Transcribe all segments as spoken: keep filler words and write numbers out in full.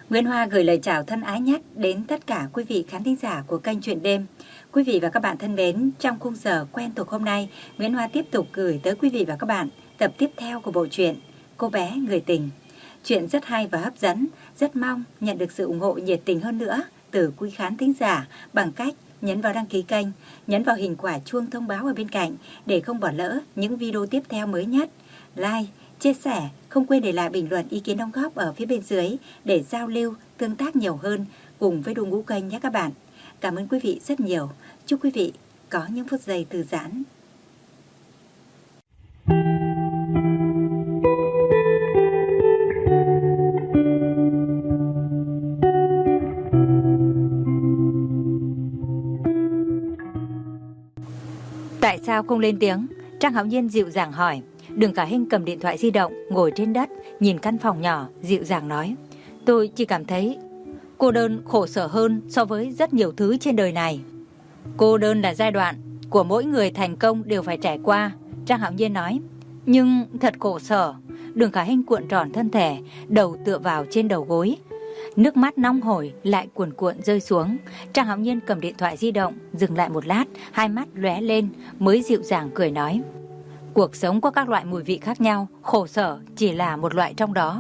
Nguyễn Hoa gửi lời chào thân ái nhất đến tất cả quý vị khán thính giả của kênh Chuyện Đêm. Quý vị và các bạn thân mến, trong khung giờ quen thuộc hôm nay, Nguyễn Hoa tiếp tục gửi tới quý vị và các bạn tập tiếp theo của bộ truyện Cô bé người tình. Chuyện rất hay và hấp dẫn, rất mong nhận được sự ủng hộ nhiệt tình hơn nữa từ quý khán thính giả bằng cách nhấn vào đăng ký kênh, nhấn vào hình quả chuông thông báo ở bên cạnh để không bỏ lỡ những video tiếp theo mới nhất. Like, chia sẻ, không quên để lại bình luận ý kiến đóng góp ở phía bên dưới để giao lưu, tương tác nhiều hơn cùng với đội ngũ kênh nhé các bạn. Cảm ơn quý vị rất nhiều. Chúc quý vị có những phút giây thư giãn. Tại sao không lên tiếng? Trang Hạo Nhiên dịu dàng hỏi. Đường Khả Hinh cầm điện thoại di động, ngồi trên đất, nhìn căn phòng nhỏ, dịu dàng nói. Tôi chỉ cảm thấy cô đơn khổ sở hơn so với rất nhiều thứ trên đời này. Cô đơn là giai đoạn của mỗi người thành công đều phải trải qua, Trang Hạo Nhiên nói. Nhưng thật khổ sở. Đường Khả Hinh cuộn tròn thân thể, đầu tựa vào trên đầu gối. Nước mắt nóng hổi lại cuồn cuộn rơi xuống. Trang Hạo Nhiên cầm điện thoại di động, dừng lại một lát, hai mắt lóe lên, mới dịu dàng cười nói. Cuộc sống có các loại mùi vị khác nhau, khổ sở chỉ là một loại trong đó.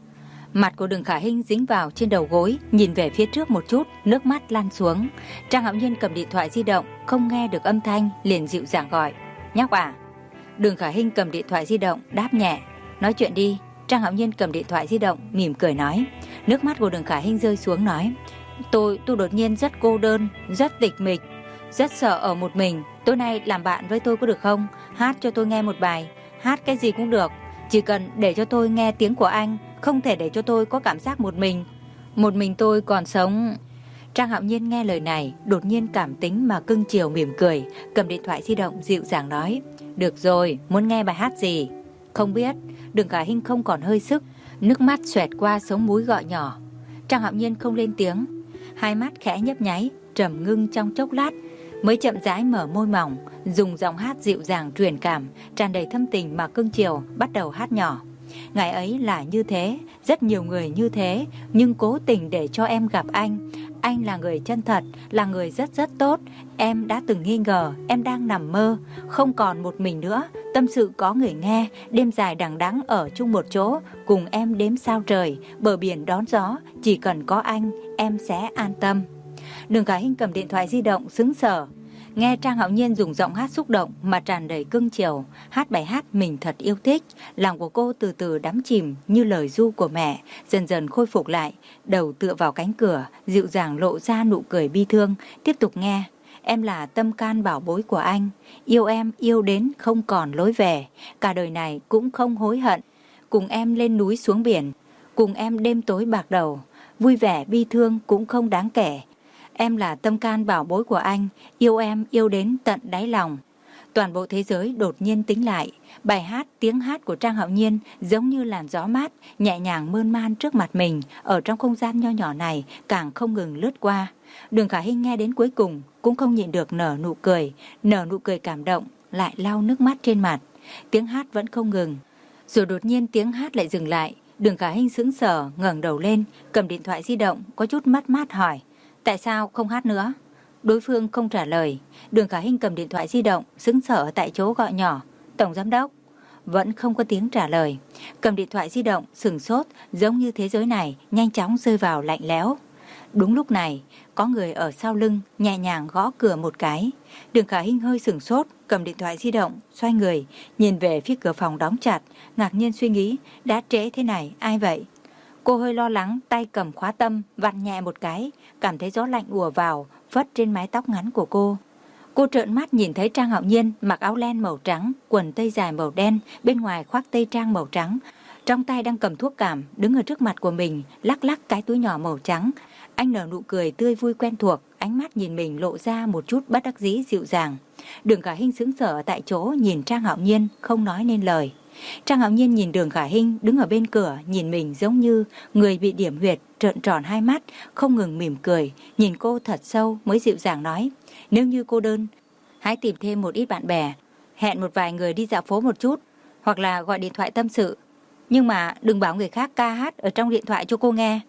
Mặt của Đường Khả Hinh dính vào trên đầu gối, nhìn về phía trước một chút, nước mắt lan xuống. Trang Hạo Nhiên cầm điện thoại di động, không nghe được âm thanh, liền dịu dàng gọi. Nhóc à? Đường Khả Hinh cầm điện thoại di động, đáp nhẹ. Nói chuyện đi. Trang Hạo Nhiên cầm điện thoại di động, mỉm cười nói. Nước mắt của Đường Khả Hinh rơi xuống nói. Tôi, tôi đột nhiên rất cô đơn, rất tịch mịch, rất sợ ở một mình. Tối nay làm bạn với tôi có được không? Hát cho tôi nghe một bài, hát cái gì cũng được. Chỉ cần để cho tôi nghe tiếng của anh, không thể để cho tôi có cảm giác một mình. Một mình tôi còn sống. Trang Hạo Nhiên nghe lời này, đột nhiên cảm tính mà cưng chiều mỉm cười, cầm điện thoại di động dịu dàng nói. Được rồi, muốn nghe bài hát gì? Không biết. Đường Khả Hinh không còn hơi sức, nước mắt xoẹt qua sống mũi gọi nhỏ. Trang Hạo Nhiên không lên tiếng, hai mắt khẽ nhấp nháy, trầm ngưng trong chốc lát, mới chậm rãi mở môi mỏng, dùng giọng hát dịu dàng truyền cảm, tràn đầy thâm tình mà cưng chiều, bắt đầu hát nhỏ. Ngày ấy là như thế, rất nhiều người như thế, nhưng cố tình để cho em gặp anh. Anh là người chân thật, là người rất rất tốt. Em đã từng nghi ngờ, em đang nằm mơ, không còn một mình nữa. Tâm sự có người nghe, đêm dài đằng đẵng ở chung một chỗ, cùng em đếm sao trời, bờ biển đón gió, chỉ cần có anh, em sẽ an tâm. Đường Khả Hinh cầm điện thoại di động sững sờ, nghe Trang Hạo Nhiên dùng giọng hát xúc động mà tràn đầy cưng chiều, hát bài hát mình thật yêu thích. Lòng của cô từ từ đắm chìm như lời ru của mẹ, dần dần khôi phục lại, đầu tựa vào cánh cửa, dịu dàng lộ ra nụ cười bi thương, tiếp tục nghe. Em là tâm can bảo bối của anh, yêu em yêu đến không còn lối về, cả đời này cũng không hối hận. Cùng em lên núi xuống biển, cùng em đêm tối bạc đầu, vui vẻ bi thương cũng không đáng kể. Em là tâm can bảo bối của anh, yêu em yêu đến tận đáy lòng. Toàn bộ thế giới đột nhiên tĩnh lại. Bài hát, tiếng hát của Trang Hạo Nhiên giống như làn gió mát, nhẹ nhàng mơn man trước mặt mình, ở trong không gian nho nhỏ này càng không ngừng lướt qua. Đường Khả Hinh nghe đến cuối cùng cũng không nhịn được nở nụ cười, nở nụ cười cảm động, lại lau nước mắt trên mặt. Tiếng hát vẫn không ngừng. Rồi đột nhiên tiếng hát lại dừng lại. Đường Khả Hinh sững sờ, ngẩng đầu lên, cầm điện thoại di động, có chút mất mát hỏi. Tại sao không hát nữa? Đối phương không trả lời. Đường Khả Hinh cầm điện thoại di động, sững sờ tại chỗ gọi nhỏ. Tổng giám đốc. Vẫn không có tiếng trả lời. Cầm điện thoại di động, sửng sốt, giống như thế giới này nhanh chóng rơi vào lạnh lẽo. Đúng lúc này, có người ở sau lưng nhẹ nhàng gõ cửa một cái. Đường Khả Hinh hơi sửng sốt, cầm điện thoại di động, xoay người, nhìn về phía cửa phòng đóng chặt, ngạc nhiên suy nghĩ, đã trễ thế này, ai vậy? Cô hơi lo lắng, tay cầm khóa tâm, vặn nhẹ một cái, cảm thấy gió lạnh ùa vào, phất trên mái tóc ngắn của cô. Cô trợn mắt nhìn thấy Trang Hạo Nhiên mặc áo len màu trắng, quần tây dài màu đen, bên ngoài khoác tây trang màu trắng. Trong tay đang cầm thuốc cảm, đứng ở trước mặt của mình, lắc lắc cái túi nhỏ màu trắng. Anh nở nụ cười tươi vui quen thuộc, ánh mắt nhìn mình lộ ra một chút bất đắc dĩ dịu dàng. Đường Khả Hinh sững sờ tại chỗ nhìn Trang Hạo Nhiên, không nói nên lời. Trang Hạo Nhiên nhìn Đường Khả Hinh đứng ở bên cửa, nhìn mình giống như người bị điểm huyệt, trợn tròn hai mắt, không ngừng mỉm cười, nhìn cô thật sâu mới dịu dàng nói. Nếu như cô đơn, hãy tìm thêm một ít bạn bè, hẹn một vài người đi dạo phố một chút, hoặc là gọi điện thoại tâm sự. Nhưng mà đừng bảo người khác ca hát ở trong điện thoại cho cô nghe.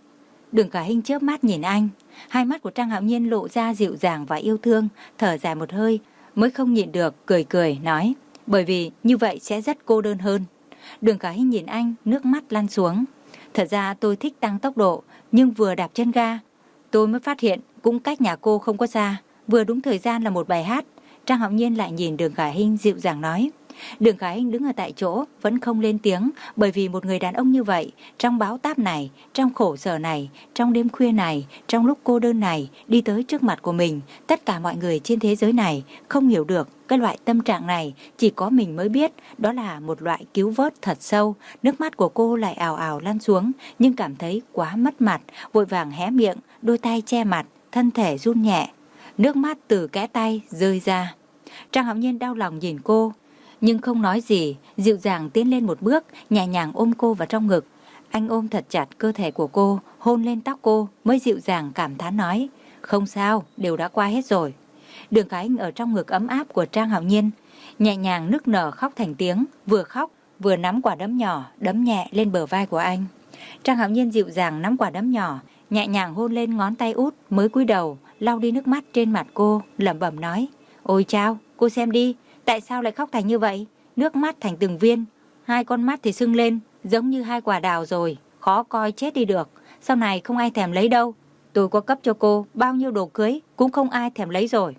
Đường Khả Hinh chớp mắt nhìn anh. Hai mắt của Trang Hạo Nhiên lộ ra dịu dàng và yêu thương, thở dài một hơi, mới không nhịn được, cười cười, nói, bởi vì như vậy sẽ rất cô đơn hơn. Đường Khả Hinh nhìn anh, nước mắt lăn xuống. Thật ra tôi thích tăng tốc độ, nhưng vừa đạp chân ga, tôi mới phát hiện cũng cách nhà cô không có xa, vừa đúng thời gian là một bài hát. Trang Hạo Nhiên lại nhìn Đường Khả Hinh dịu dàng nói. Đường Khả Hinh đứng ở tại chỗ vẫn không lên tiếng, bởi vì một người đàn ông như vậy, trong bão táp này, trong khổ sở này, trong đêm khuya này, trong lúc cô đơn này, đi tới trước mặt của mình, tất cả mọi người trên thế giới này không hiểu được cái loại tâm trạng này, chỉ có mình mới biết, đó là một loại cứu vớt thật sâu. Nước mắt của cô lại ào ào lăn xuống, nhưng cảm thấy quá mất mặt, vội vàng hé miệng, đôi tay che mặt, thân thể run nhẹ, nước mắt từ kẽ tay rơi ra. Trang Hạo Nhiên đau lòng nhìn cô, nhưng không nói gì, dịu dàng tiến lên một bước, nhẹ nhàng ôm cô vào trong ngực. Anh ôm thật chặt cơ thể của cô, hôn lên tóc cô, mới dịu dàng cảm thán nói, không sao, đều đã qua hết rồi. Đường Khả Hinh ở trong ngực ấm áp của Trang Hạo Nhiên, nhẹ nhàng nức nở khóc thành tiếng, vừa khóc vừa nắm quả đấm nhỏ đấm nhẹ lên bờ vai của anh. Trang Hạo Nhiên dịu dàng nắm quả đấm nhỏ, nhẹ nhàng hôn lên ngón tay út, mới cúi đầu lau đi nước mắt trên mặt cô, lẩm bẩm nói, ôi chao, cô xem đi, tại sao lại khóc thành như vậy? Nước mắt thành từng viên, hai con mắt thì sưng lên, giống như hai quả đào rồi, khó coi chết đi được. Sau này không ai thèm lấy đâu. Tôi có cấp cho cô bao nhiêu đồ cưới, cũng không ai thèm lấy rồi.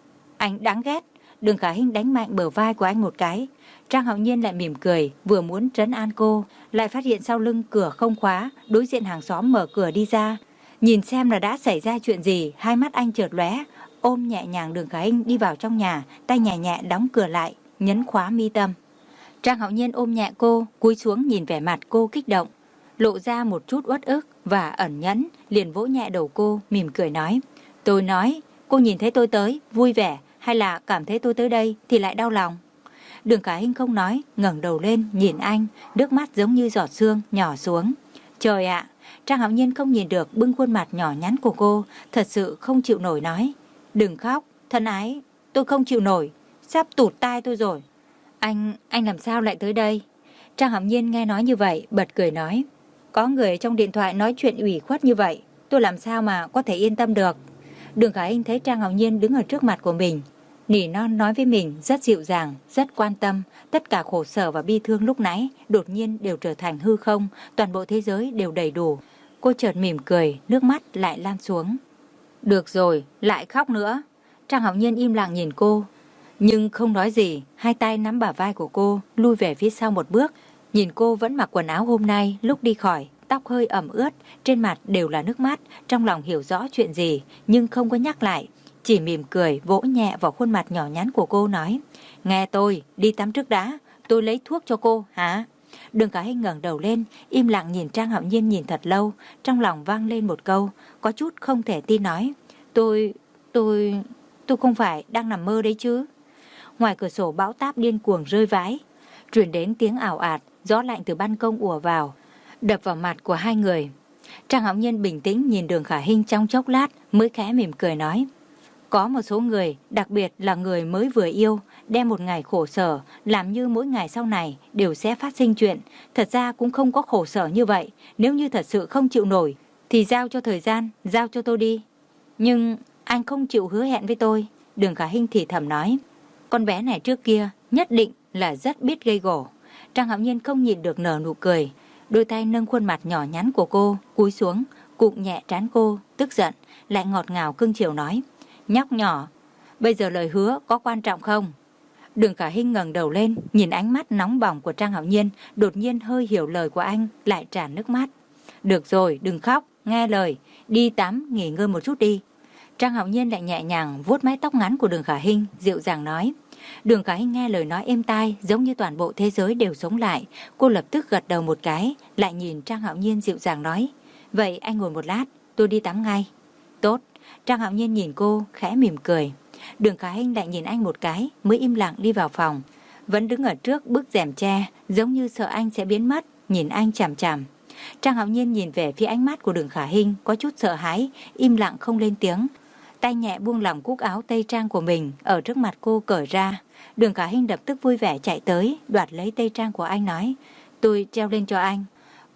Anh đáng ghét. Đường Khả Hinh đánh mạnh bờ vai của anh một cái. Trang Hạo Nhiên lại mỉm cười, vừa muốn trấn an cô, lại phát hiện sau lưng cửa không khóa, đối diện hàng xóm mở cửa đi ra. Nhìn xem là đã xảy ra chuyện gì, hai mắt anh chợt lóe, ôm nhẹ nhàng Đường Khả Hinh đi vào trong nhà, tay nhẹ nhẹ đóng cửa lại, nhấn khóa mi tâm. Trang Hạo Nhiên ôm nhẹ cô, cúi xuống nhìn vẻ mặt cô kích động, lộ ra một chút uất ức và ẩn nhẫn, liền vỗ nhẹ đầu cô, mỉm cười nói, tôi nói, cô nhìn thấy tôi tới, vui vẻ, hay là cảm thấy tôi tới đây thì lại đau lòng? Đường Khả Hinh không nói, ngẩng đầu lên nhìn anh, nước mắt giống như giọt sương nhỏ xuống. Trời ạ! Trang Hạo Nhiên không nhìn được bưng khuôn mặt nhỏ nhắn của cô, thật sự không chịu nổi nói, đừng khóc, thân ái, tôi không chịu nổi, sắp tụt tai tôi rồi. Anh, anh làm sao lại tới đây? Trang Hạo Nhiên nghe nói như vậy, bật cười nói, có người trong điện thoại nói chuyện ủy khuất như vậy, tôi làm sao mà có thể yên tâm được. Đường Khả Hinh thấy Trang Hạo Nhiên đứng ở trước mặt của mình, nỉ non nói với mình rất dịu dàng, rất quan tâm, tất cả khổ sở và bi thương lúc nãy đột nhiên đều trở thành hư không, toàn bộ thế giới đều đầy đủ. Cô chợt mỉm cười, nước mắt lại lan xuống. Được rồi, lại khóc nữa. Trang Hạo Nhiên im lặng nhìn cô, nhưng không nói gì, hai tay nắm bả vai của cô, lui về phía sau một bước, nhìn cô vẫn mặc quần áo hôm nay, lúc đi khỏi, tóc hơi ẩm ướt, trên mặt đều là nước mắt, trong lòng hiểu rõ chuyện gì, nhưng không có nhắc lại, chỉ mỉm cười vỗ nhẹ vào khuôn mặt nhỏ nhắn của cô nói, nghe tôi, đi tắm trước đã, tôi lấy thuốc cho cô, hả? Đường Khả Hinh ngẩng đầu lên, im lặng nhìn Trang Hạo Nhiên nhìn thật lâu, trong lòng vang lên một câu, có chút không thể tin nói, tôi, tôi, tôi không phải đang nằm mơ đấy chứ? Ngoài cửa sổ bão táp điên cuồng rơi vãi, truyền đến tiếng ảo ạt, gió lạnh từ ban công ùa vào, đập vào mặt của hai người. Trang Hạo Nhiên bình tĩnh nhìn Đường Khả Hinh trong chốc lát, mới khẽ mỉm cười nói, có một số người, đặc biệt là người mới vừa yêu, đem một ngày khổ sở, làm như mỗi ngày sau này đều sẽ phát sinh chuyện. Thật ra cũng không có khổ sở như vậy, nếu như thật sự không chịu nổi, thì giao cho thời gian, giao cho tôi đi. Nhưng anh không chịu hứa hẹn với tôi. Đường Khả Hinh thì thầm nói, con bé này trước kia nhất định là rất biết gây gổ. Trang Hạo Nhiên không nhịn được nở nụ cười, đôi tay nâng khuôn mặt nhỏ nhắn của cô, cúi xuống, cụm nhẹ trán cô, tức giận, lại ngọt ngào cưng chiều nói, nhóc nhỏ, bây giờ lời hứa có quan trọng không? Đường Khả Hinh ngẩng đầu lên, nhìn ánh mắt nóng bỏng của Trang Hạo Nhiên, đột nhiên hơi hiểu lời của anh, lại tràn nước mắt. Được rồi, đừng khóc, nghe lời, đi tắm, nghỉ ngơi một chút đi. Trang Hạo Nhiên lại nhẹ nhàng vuốt mái tóc ngắn của Đường Khả Hinh, dịu dàng nói. Đường Khả Hinh nghe lời nói êm tai, giống như toàn bộ thế giới đều sống lại. Cô lập tức gật đầu một cái, lại nhìn Trang Hạo Nhiên dịu dàng nói, vậy anh ngồi một lát, tôi đi tắm ngay. Tốt. Trang Hạo Nhiên nhìn cô, khẽ mỉm cười. Đường Khả Hinh lại nhìn anh một cái, mới im lặng đi vào phòng. Vẫn đứng ở trước bức rèm tre, giống như sợ anh sẽ biến mất, nhìn anh chằm chằm. Trang Hạo Nhiên nhìn về phía ánh mắt của Đường Khả Hinh, có chút sợ hãi, im lặng không lên tiếng. Tay nhẹ buông lỏng cúc áo tây trang của mình, ở trước mặt cô cởi ra. Đường Khả Hinh lập tức vui vẻ chạy tới, đoạt lấy tây trang của anh nói, tôi treo lên cho anh. Cô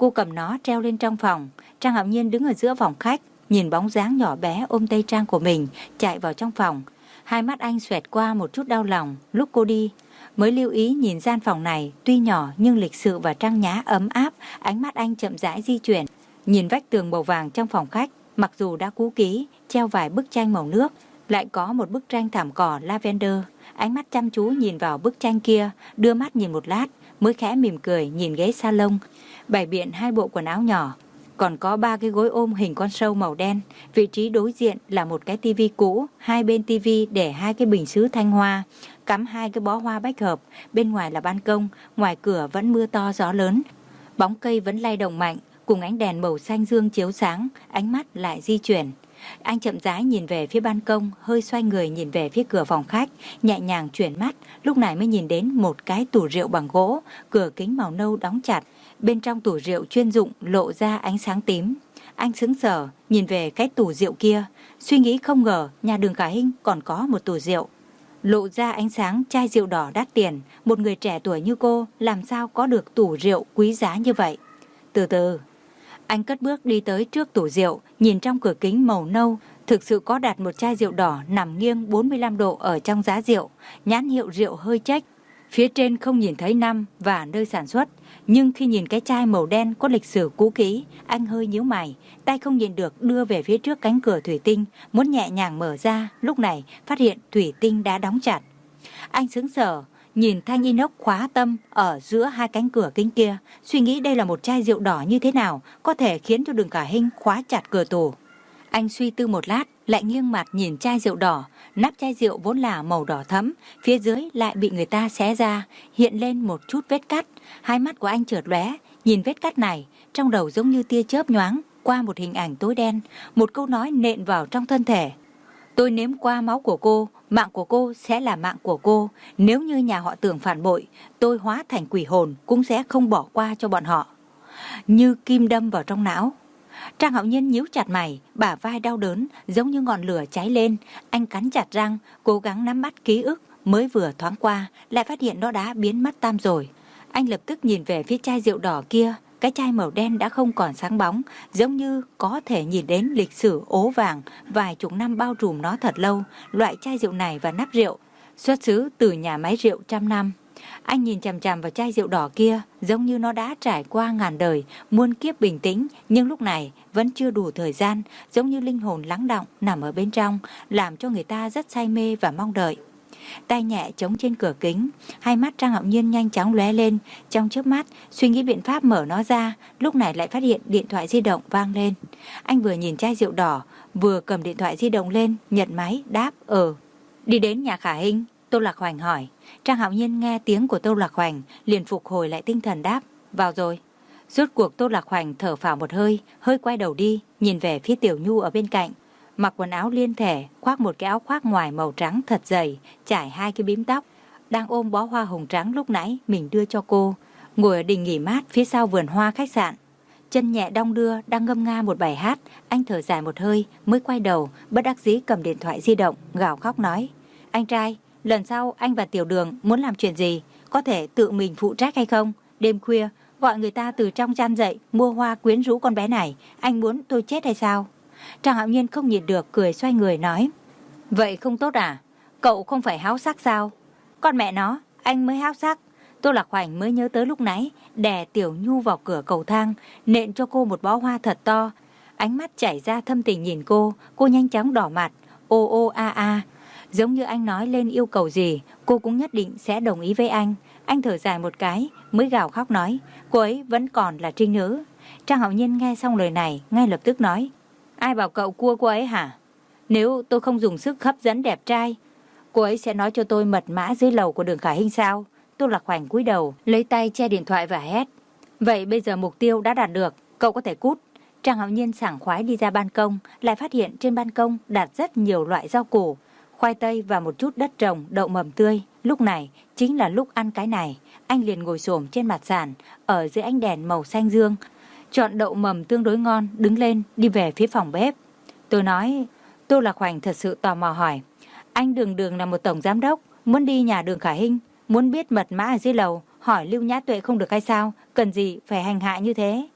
Cô cầm nó treo lên trong phòng. Trang Hạo Nhiên đứng ở giữa phòng khách, nhìn bóng dáng nhỏ bé ôm tay Trang của mình chạy vào trong phòng. Hai mắt anh xoẹt qua một chút đau lòng. Lúc cô đi mới lưu ý nhìn gian phòng này tuy nhỏ nhưng lịch sự và trang nhã ấm áp. Ánh mắt anh chậm rãi di chuyển, nhìn vách tường màu vàng trong phòng khách. Mặc dù đã cũ kỹ, treo vài bức tranh màu nước, lại có một bức tranh thảm cỏ lavender. Ánh mắt chăm chú nhìn vào bức tranh kia, đưa mắt nhìn một lát mới khẽ mỉm cười nhìn ghế salon bày biện hai bộ quần áo nhỏ, còn có ba cái gối ôm hình con sâu màu đen. Vị trí đối diện là một cái tivi cũ, hai bên tivi để hai cái bình sứ thanh hoa, cắm hai cái bó hoa bách hợp. Bên ngoài là ban công, ngoài cửa vẫn mưa to gió lớn, bóng cây vẫn lay động mạnh, cùng ánh đèn màu xanh dương chiếu sáng. Ánh mắt lại di chuyển, anh chậm rãi nhìn về phía ban công, hơi xoay người nhìn về phía cửa phòng khách, nhẹ nhàng chuyển mắt, lúc này mới nhìn đến một cái tủ rượu bằng gỗ, cửa kính màu nâu đóng chặt. Bên trong tủ rượu chuyên dụng lộ ra ánh sáng tím. Anh sững sờ nhìn về cái tủ rượu kia, suy nghĩ không ngờ nhà Đường Khả Hinh còn có một tủ rượu. Lộ ra ánh sáng chai rượu đỏ đắt tiền, một người trẻ tuổi như cô làm sao có được tủ rượu quý giá như vậy. Từ từ, anh cất bước đi tới trước tủ rượu, nhìn trong cửa kính màu nâu, thực sự có đặt một chai rượu đỏ nằm nghiêng bốn mươi lăm độ ở trong giá rượu, nhãn hiệu rượu hơi chếch. Phía trên không nhìn thấy năm và nơi sản xuất, nhưng khi nhìn cái chai màu đen có lịch sử cũ kỹ, anh hơi nhíu mày, tay không nhìn được đưa về phía trước cánh cửa thủy tinh, muốn nhẹ nhàng mở ra, lúc này phát hiện thủy tinh đã đóng chặt. Anh sững sờ nhìn thanh inox khóa tâm ở giữa hai cánh cửa kính kia, suy nghĩ đây là một chai rượu đỏ như thế nào có thể khiến cho Đường Khả Hinh khóa chặt cửa tủ. Anh suy tư một lát, lại nghiêng mặt nhìn chai rượu đỏ. Nắp chai rượu vốn là màu đỏ thẫm, phía dưới lại bị người ta xé ra, hiện lên một chút vết cắt. Hai mắt của anh chợt lóe, nhìn vết cắt này, trong đầu giống như tia chớp nhoáng qua một hình ảnh tối đen, một câu nói nện vào trong thân thể. Tôi nếm qua máu của cô, mạng của cô sẽ là mạng của cô. Nếu như nhà họ Tưởng phản bội, tôi hóa thành quỷ hồn cũng sẽ không bỏ qua cho bọn họ. Như kim đâm vào trong não. Trang Hạo Nhiên nhíu chặt mày, bả vai đau đớn giống như ngọn lửa cháy lên. Anh cắn chặt răng, cố gắng nắm bắt ký ức mới vừa thoáng qua, lại phát hiện nó đã biến mất tam rồi. Anh lập tức nhìn về phía chai rượu đỏ kia. Cái chai màu đen đã không còn sáng bóng, giống như có thể nhìn đến lịch sử ố vàng vài chục năm bao trùm nó thật lâu. Loại chai rượu này và nắp rượu xuất xứ từ nhà máy rượu trăm năm. Anh nhìn chằm chằm vào chai rượu đỏ kia, giống như nó đã trải qua ngàn đời, muôn kiếp bình tĩnh, nhưng lúc này vẫn chưa đủ thời gian, giống như linh hồn lắng đọng nằm ở bên trong, làm cho người ta rất say mê và mong đợi. Tay nhẹ chống trên cửa kính, hai mắt Trang Hạo Nhiên nhanh chóng lóe lên, trong chớp mắt suy nghĩ biện pháp mở nó ra, lúc này lại phát hiện điện thoại di động vang lên. Anh vừa nhìn chai rượu đỏ, vừa cầm điện thoại di động lên, nhận máy, đáp ờ. Đi đến nhà Khả Hinh, Tô Lạc Hoành hỏi. Trang Hạo Nhiên nghe tiếng của Tô Lạc Hoành, liền phục hồi lại tinh thần đáp, vào rồi. Rốt cuộc Tô Lạc Hoành thở phào một hơi, hơi quay đầu đi, nhìn về phía Tiểu Nhu ở bên cạnh. Mặc quần áo liên thể, khoác một cái áo khoác ngoài màu trắng thật dày, trải hai cái bím tóc, đang ôm bó hoa hồng trắng lúc nãy mình đưa cho cô, ngồi ở đình nghỉ mát phía sau vườn hoa khách sạn. Chân nhẹ đong đưa, đang ngâm nga một bài hát. Anh thở dài một hơi, mới quay đầu, bất đắc dĩ cầm điện thoại di động, gào khóc nói, anh trai, lần sau anh và Tiểu Đường muốn làm chuyện gì, có thể tự mình phụ trách hay không? Đêm khuya, gọi người ta từ trong chăn dậy, mua hoa quyến rũ con bé này, anh muốn tôi chết hay sao? Trang Hạo Nhiên không nhịn được, cười xoay người nói, vậy không tốt à? Cậu không phải háo sắc sao? Con mẹ nó, anh mới háo sắc. Tô Lạc Hoành mới nhớ tới lúc nãy, đè Tiểu Nhu vào cửa cầu thang, nện cho cô một bó hoa thật to. Ánh mắt chảy ra thâm tình nhìn cô, cô nhanh chóng đỏ mặt, ô ô a a. Giống như anh nói lên yêu cầu gì, cô cũng nhất định sẽ đồng ý với anh. Anh thở dài một cái, mới gào khóc nói, cô ấy vẫn còn là trinh nữ. Trang Hạo Nhiên nghe xong lời này, ngay lập tức nói, ai bảo cậu cua cô ấy hả? Nếu tôi không dùng sức hấp dẫn đẹp trai, cô ấy sẽ nói cho tôi mật mã dưới lầu của Đường Khả Hinh sao? Tô Lạc Hoành cúi đầu, lấy tay che điện thoại và hét, vậy bây giờ mục tiêu đã đạt được, cậu có thể cút. Trang Hạo Nhiên sảng khoái đi ra ban công, lại phát hiện trên ban công đặt rất nhiều loại rau củ, khoai tây và một chút đất trồng, đậu mầm tươi. Lúc này chính là lúc ăn cái này. Anh liền ngồi xổm trên mặt sàn, ở dưới ánh đèn màu xanh dương, chọn đậu mầm tương đối ngon, đứng lên đi về phía phòng bếp. Tôi nói, Tô Lạc Hoành thật sự tò mò hỏi, anh Đường Đường là một tổng giám đốc, muốn đi nhà Đường Khả Hinh, muốn biết mật mã ở dưới lầu, hỏi Lưu Nhã Tuệ không được hay sao? Cần gì phải hành hạ như thế?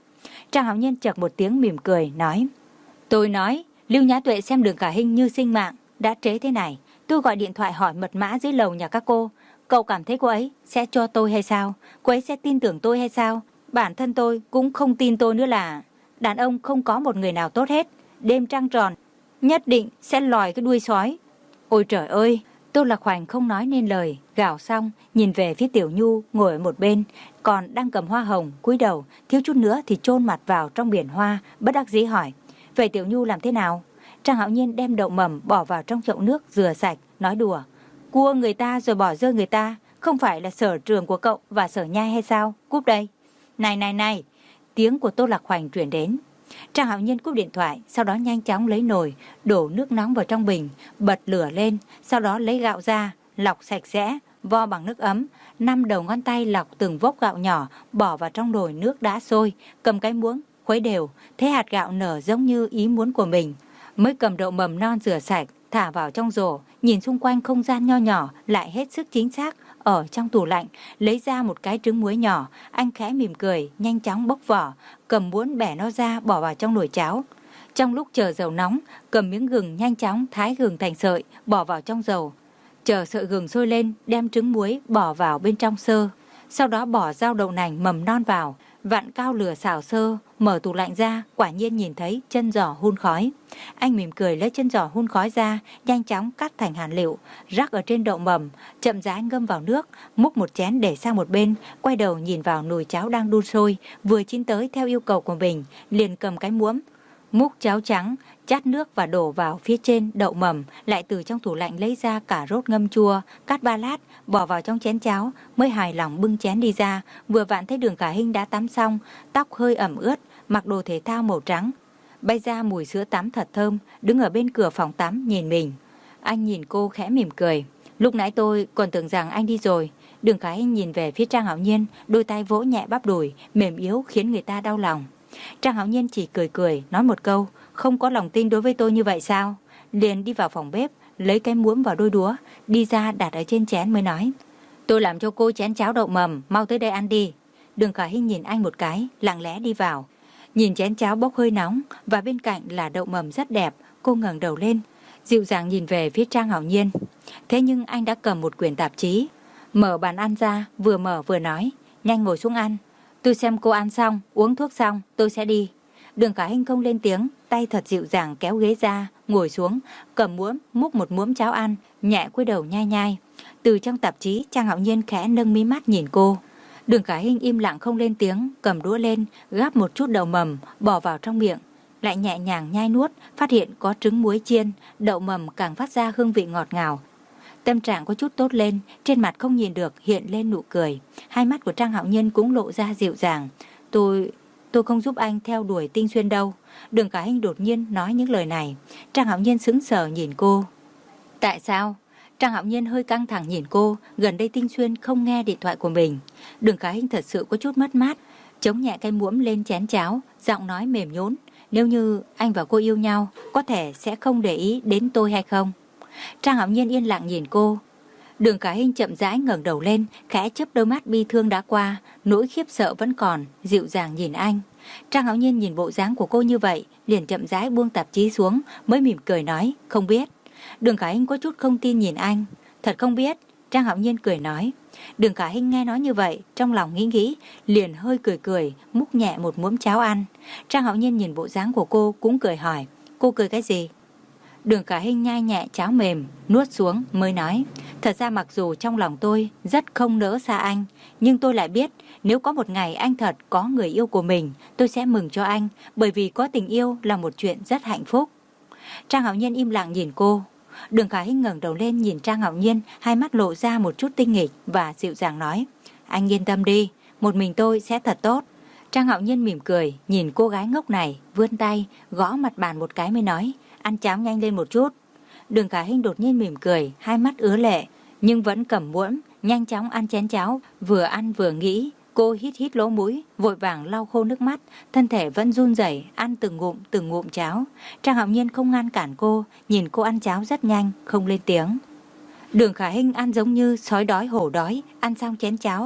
Trang Hạo Nhiên chợt một tiếng mỉm cười nói: Tôi nói Lưu Nhã Tuệ xem Đường Khả Hinh như sinh mạng, đã trễ thế này, tôi gọi điện thoại hỏi mật mã dưới lầu nhà các cô. Cậu cảm thấy cô ấy sẽ cho tôi hay sao? Cô ấy sẽ tin tưởng tôi hay sao? Bản thân tôi cũng không tin tôi nữa là đàn ông không có một người nào tốt hết. Đêm trăng tròn nhất định sẽ lòi cái đuôi sói. Ôi trời ơi! Tô Lạc Khoảnh không nói nên lời, gào xong nhìn về phía Tiểu Nhu ngồi ở một bên, còn đang cầm hoa hồng, cúi đầu thiếu chút nữa thì chôn mặt vào trong biển hoa, bất đắc dĩ hỏi: Vậy Tiểu Nhu làm thế nào? Trang Hạo Nhiên đem đậu mầm bỏ vào trong chậu nước rửa sạch, nói đùa: Cua người ta rồi bỏ rơi người ta, không phải là sở trường của cậu và Sở Nhai hay sao? Cúp đây! Này này này! Tiếng của Tô Lạc Khoảnh truyền đến. Trang Hạo Nhiên cúp điện thoại, sau đó nhanh chóng lấy nồi, đổ nước nóng vào trong bình, bật lửa lên, sau đó lấy gạo ra, lọc sạch sẽ, vo bằng nước ấm, năm đầu ngón tay lọc từng vốc gạo nhỏ, bỏ vào trong nồi nước đã sôi, cầm cái muỗng, khuấy đều, thế hạt gạo nở giống như ý muốn của mình. Mới cầm đậu mầm non rửa sạch, thả vào trong rổ, nhìn xung quanh không gian nho nhỏ, lại hết sức chính xác. Ở trong tủ lạnh, lấy ra một cái trứng muối nhỏ, anh khẽ mỉm cười, nhanh chóng bốc vỏ, cầm muỗng bẻ nó ra bỏ vào trong nồi cháo. Trong lúc chờ dầu nóng, cầm miếng gừng nhanh chóng thái gừng thành sợi, bỏ vào trong dầu. Chờ sợi gừng sôi lên, đem trứng muối bỏ vào bên trong sơ. Sau đó bỏ rau đậu nành mầm non vào, vặn cao lửa xào sơ, mở tủ lạnh ra, quả nhiên nhìn thấy chân giò hun khói. Anh mỉm cười lấy chân giò hun khói ra, nhanh chóng cắt thành hạt lựu, rắc ở trên đậu mầm, chậm rãi ngâm vào nước, múc một chén để sang một bên, quay đầu nhìn vào nồi cháo đang đun sôi, vừa chín tới theo yêu cầu của mình, liền cầm cái muỗng, múc cháo trắng, chát nước và đổ vào phía trên đậu mầm, lại từ trong tủ lạnh lấy ra cà rốt ngâm chua, cắt ba lát, bỏ vào trong chén cháo, mới hài lòng bưng chén đi ra. Vừa vặn thấy Đường Khả Hinh đã tắm xong, tóc hơi ẩm ướt, mặc đồ thể thao màu trắng, bay ra mùi sữa tắm thật thơm, đứng ở bên cửa phòng tắm nhìn mình. Anh nhìn cô khẽ mỉm cười: Lúc nãy tôi còn tưởng rằng anh đi rồi. Đường Khả Hinh nhìn về phía Trang Hạo Nhiên, đôi tay vỗ nhẹ bắp đùi, mềm yếu khiến người ta đau lòng. Trang Hạo Nhiên chỉ cười cười, nói một câu: Không có lòng tin đối với tôi như vậy sao? Liền đi vào phòng bếp, lấy cái muỗng vào đôi đũa, đi ra đặt ở trên chén mới nói: Tôi làm cho cô chén cháo đậu mầm, mau tới đây ăn đi. Đường Khả Hinh nhìn anh một cái, lặng lẽ đi vào. Nhìn chén cháo bốc hơi nóng và bên cạnh là đậu mầm rất đẹp, cô ngẩng đầu lên, dịu dàng nhìn về phía Trang Hạo Nhiên. Thế nhưng anh đã cầm một quyển tạp chí, mở bàn ăn ra, vừa mở vừa nói: Nhanh ngồi xuống ăn. Tôi xem cô ăn xong, uống thuốc xong, tôi sẽ đi. Đường Khả Hinh không lên tiếng, tay thật dịu dàng kéo ghế ra, ngồi xuống, cầm muỗng, múc một muỗng cháo ăn, nhẹ cúi đầu nhai nhai. Từ trong tạp chí, Trang Hạo Nhiên khẽ nâng mí mắt nhìn cô. Đường Khả Hinh im lặng không lên tiếng, cầm đũa lên, gắp một chút đậu mầm, bỏ vào trong miệng, lại nhẹ nhàng nhai nuốt, phát hiện có trứng muối chiên, đậu mầm càng phát ra hương vị ngọt ngào. Tâm trạng có chút tốt lên, trên mặt không nhìn được hiện lên nụ cười. Hai mắt của Trang Hạo Nhiên cũng lộ ra dịu dàng. Tôi... tôi không giúp anh theo đuổi Tinh Xuyên đâu. Đường Khả Hinh đột nhiên nói những lời này. Trang Hạo Nhiên sững sờ nhìn cô. Tại sao? Trang Hạo Nhiên hơi căng thẳng nhìn cô. Gần đây Tinh Xuyên không nghe điện thoại của mình. Đường Khả Hinh thật sự có chút mất mát, chống nhẹ cái muỗng lên chén cháo, giọng nói mềm nhũn: Nếu như anh và cô yêu nhau, có thể sẽ không để ý đến tôi hay không? Trang Hạo Nhiên yên lặng nhìn cô. Đường Khả Hinh chậm rãi ngẩng đầu lên, khẽ chớp đôi mắt bi thương đã qua, nỗi khiếp sợ vẫn còn, dịu dàng nhìn anh. Trang Hạo Nhiên nhìn bộ dáng của cô như vậy, liền chậm rãi buông tạp chí xuống, mới mỉm cười nói: Không biết. Đường Khả Hinh có chút không tin nhìn anh. Thật không biết? Trang Hạo Nhiên cười nói. Đường Khả Hinh nghe nói như vậy, trong lòng nghĩ nghĩ, liền hơi cười cười, múc nhẹ một muỗng cháo ăn. Trang Hạo Nhiên nhìn bộ dáng của cô cũng cười hỏi: Cô cười cái gì? Đường Khả Hinh nhai nhẹ cháo mềm, nuốt xuống mới nói: Thật ra mặc dù trong lòng tôi rất không nỡ xa anh, nhưng tôi lại biết nếu có một ngày anh thật có người yêu của mình, tôi sẽ mừng cho anh, bởi vì có tình yêu là một chuyện rất hạnh phúc. Trang Hạo Nhiên im lặng nhìn cô. Đường Khả Hinh ngẩng đầu lên nhìn Trang Hạo Nhiên, hai mắt lộ ra một chút tinh nghịch và dịu dàng nói: Anh yên tâm đi, một mình tôi sẽ thật tốt. Trang Hạo Nhiên mỉm cười, nhìn cô gái ngốc này, vươn tay, gõ mặt bàn một cái mới nói: Ăn cháo nhanh lên một chút. Đường Khả Hinh đột nhiên mỉm cười, hai mắt ứa lệ, nhưng vẫn cầm muỗng, nhanh chóng ăn chén cháo, vừa ăn vừa nghĩ. Cô hít hít lỗ mũi, vội vàng lau khô nước mắt, thân thể vẫn run rẩy, ăn từng ngụm từng ngụm cháo. Trang Hạo Nhiên không ngăn cản cô, nhìn cô ăn cháo rất nhanh, không lên tiếng. Đường Khả Hinh ăn giống như sói đói hổ đói, ăn xong chén cháo,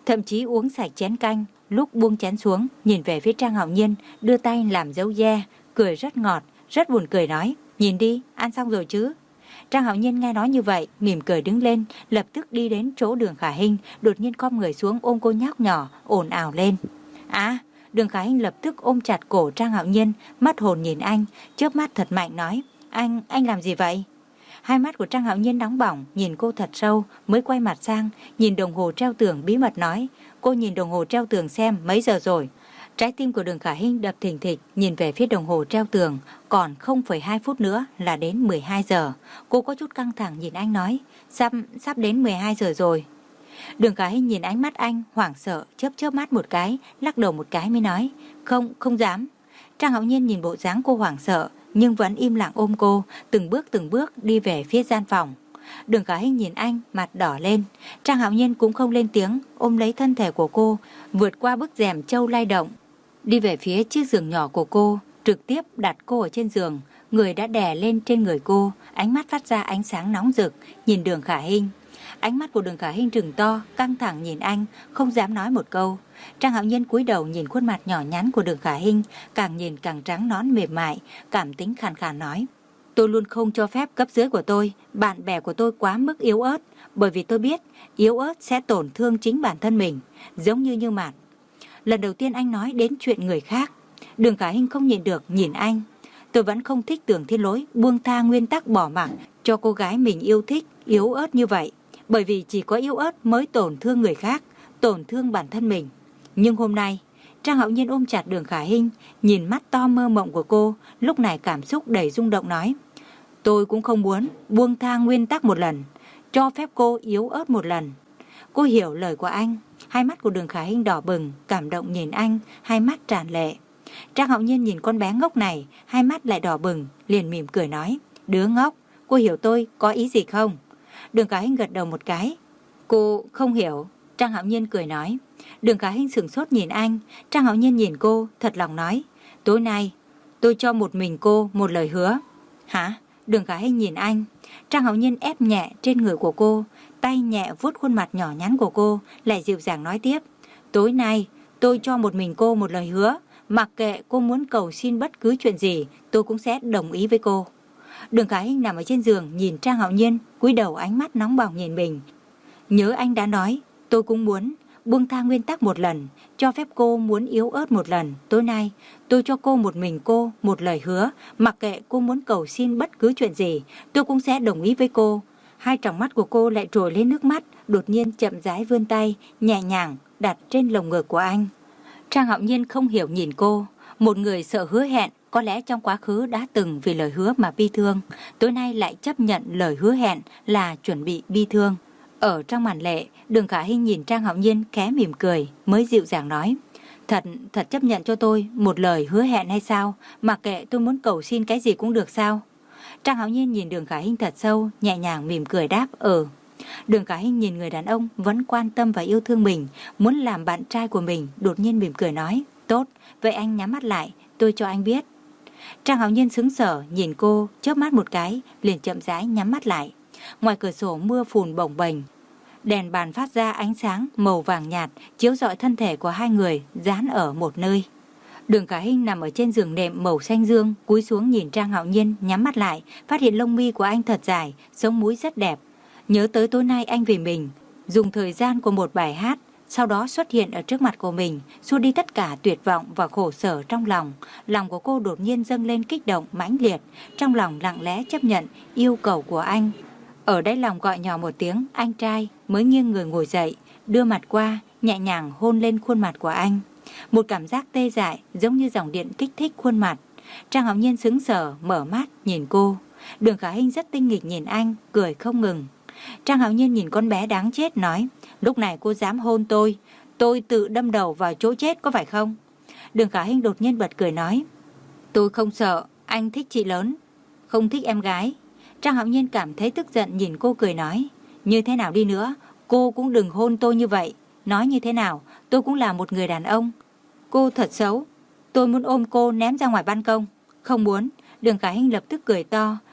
thậm chí uống sạch chén canh, lúc buông chén xuống, nhìn về phía Trang Hạo Nhiên, đưa tay làm dấu yeah, cười rất ngọt, rất buồn cười nói, nhìn đi, ăn xong rồi chứ. Trang Hạo Nhiên nghe nói như vậy, mỉm cười đứng lên, lập tức đi đến chỗ Đường Khả Hinh, đột nhiên khom người xuống ôm cô nhóc nhỏ, ồn ào lên. À, Đường Khả Hinh lập tức ôm chặt cổ Trang Hạo Nhiên, mắt hồn nhìn anh, chớp mắt thật mạnh nói, anh, anh làm gì vậy? Hai mắt của Trang Hạo Nhiên nóng bỏng, nhìn cô thật sâu, mới quay mặt sang, nhìn đồng hồ treo tường bí mật nói, cô nhìn đồng hồ treo tường xem mấy giờ rồi. Trái tim của Đường Khả Hinh đập thình thịch, nhìn về phía đồng hồ treo tường, còn không phẩy hai phút nữa là đến mười hai giờ. Cô có chút căng thẳng nhìn anh nói, sắp, sắp đến mười hai giờ rồi. Đường Khả Hinh nhìn ánh mắt anh, hoảng sợ, chớp chớp mắt một cái, lắc đầu một cái mới nói, không, không dám. Trang Hạo Nhiên nhìn bộ dáng cô hoảng sợ, nhưng vẫn im lặng ôm cô, từng bước từng bước đi về phía gian phòng. Đường Khả Hinh nhìn anh, mặt đỏ lên. Trang Hạo Nhiên cũng không lên tiếng, ôm lấy thân thể của cô, vượt qua bức rèm châu lay động, đi về phía chiếc giường nhỏ của cô, trực tiếp đặt cô ở trên giường, người đã đè lên trên người cô, ánh mắt phát ra ánh sáng nóng rực, nhìn Đường Khả Hinh. Ánh mắt của Đường Khả Hinh trừng to, căng thẳng nhìn anh, không dám nói một câu. Trang Hạo Nhiên cúi đầu nhìn khuôn mặt nhỏ nhắn của Đường Khả Hinh, càng nhìn càng trắng nõn mềm mại, cảm tính khàn khàn nói, tôi luôn không cho phép cấp dưới của tôi, bạn bè của tôi quá mức yếu ớt, bởi vì tôi biết yếu ớt sẽ tổn thương chính bản thân mình, giống như Như Mạt. Lần đầu tiên anh nói đến chuyện người khác. Đường Khả Hinh không nhịn được nhìn anh. Tôi vẫn không thích Tưởng Thiên Lỗi buông tha nguyên tắc bỏ mặc cho cô gái mình yêu thích yếu ớt như vậy, bởi vì chỉ có yếu ớt mới tổn thương người khác, tổn thương bản thân mình. Nhưng hôm nay, Trang Hạo Nhiên ôm chặt Đường Khả Hinh, nhìn mắt to mơ mộng của cô, lúc này cảm xúc đầy rung động nói, tôi cũng không muốn buông tha nguyên tắc một lần, cho phép cô yếu ớt một lần. Cô hiểu lời của anh. Hai mắt của Đường Khả Hinh đỏ bừng, cảm động nhìn anh, hai mắt tràn lệ. Trang Hạo Nhiên nhìn con bé ngốc này, hai mắt lại đỏ bừng, liền mỉm cười nói, đứa ngốc, cô hiểu tôi có ý gì không? Đường Khả Hinh gật đầu một cái. Cô không hiểu. Trang Hạo Nhiên cười nói. Đường Khả Hinh sửng sốt nhìn anh. Trang Hạo Nhiên nhìn cô, thật lòng nói, tối nay tôi cho một mình cô một lời hứa. Hả? Đường Khả Hinh nhìn anh. Trang Hạo Nhiên ép nhẹ trên người của cô, tay nhẹ vuốt khuôn mặt nhỏ nhắn của cô, lại dịu dàng nói tiếp, tối nay tôi cho một mình cô một lời hứa, mặc kệ cô muốn cầu xin bất cứ chuyện gì, tôi cũng sẽ đồng ý với cô. Đường Khả Hinh nằm ở trên giường nhìn Trang Hạo Nhiên, cúi đầu ánh mắt nóng bỏng nhìn mình. Nhớ anh đã nói, tôi cũng muốn buông tha nguyên tắc một lần, cho phép cô muốn yếu ớt một lần. Tối nay tôi cho cô một mình cô một lời hứa, mặc kệ cô muốn cầu xin bất cứ chuyện gì, tôi cũng sẽ đồng ý với cô. Hai tròng mắt của cô lại trồi lên nước mắt, đột nhiên chậm rãi vươn tay, nhẹ nhàng đặt trên lồng ngực của anh. Trang Hạo Nhiên không hiểu nhìn cô, một người sợ hứa hẹn, có lẽ trong quá khứ đã từng vì lời hứa mà bi thương, tối nay lại chấp nhận lời hứa hẹn là chuẩn bị bi thương. Ở trong màn lệ, Đường Khả Hinh nhìn Trang Hạo Nhiên khẽ mỉm cười, mới dịu dàng nói, Thật, thật chấp nhận cho tôi một lời hứa hẹn hay sao, mặc kệ tôi muốn cầu xin cái gì cũng được sao? Trang Hạo Nhiên nhìn Đường Khả Hinh thật sâu, nhẹ nhàng mỉm cười đáp, ừ. Đường Khả Hinh nhìn người đàn ông vẫn quan tâm và yêu thương mình, muốn làm bạn trai của mình, đột nhiên mỉm cười nói, tốt, vậy anh nhắm mắt lại, tôi cho anh biết. Trang Hạo Nhiên sững sờ nhìn cô, chớp mắt một cái, liền chậm rãi nhắm mắt lại. Ngoài cửa sổ mưa phùn bồng bềnh, đèn bàn phát ra ánh sáng màu vàng nhạt, chiếu rọi thân thể của hai người dán ở một nơi. Đường Khả Hinh nằm ở trên giường nệm màu xanh dương, cúi xuống nhìn Trang Hạo Nhiên, nhắm mắt lại, phát hiện lông mi của anh thật dài, sống mũi rất đẹp. Nhớ tới tối nay anh vì mình dùng thời gian của một bài hát, sau đó xuất hiện ở trước mặt của mình, xua đi tất cả tuyệt vọng và khổ sở trong lòng. Lòng của cô đột nhiên dâng lên kích động mãnh liệt, trong lòng lặng lẽ chấp nhận yêu cầu của anh. Ở đáy lòng gọi nhỏ một tiếng anh trai, mới nghiêng người ngồi dậy, đưa mặt qua, nhẹ nhàng hôn lên khuôn mặt của anh. Một cảm giác tê dại giống như dòng điện kích thích khuôn mặt. Trang Hạo Nhiên sững sờ mở mắt nhìn cô. Đường Khả Hinh rất tinh nghịch nhìn anh, cười không ngừng. Trang Hạo Nhiên nhìn con bé đáng chết nói, lúc này cô dám hôn tôi, tôi tự đâm đầu vào chỗ chết có phải không? Đường Khả Hinh đột nhiên bật cười nói, tôi không sợ, anh thích chị lớn, không thích em gái. Trang Hạo Nhiên cảm thấy tức giận nhìn cô cười nói, như thế nào đi nữa, cô cũng đừng hôn tôi như vậy. Nói như thế nào, tôi cũng là một người đàn ông. Cô thật xấu, tôi muốn ôm cô ném ra ngoài ban công. Không muốn. Đường Khả Hinh lập tức cười to,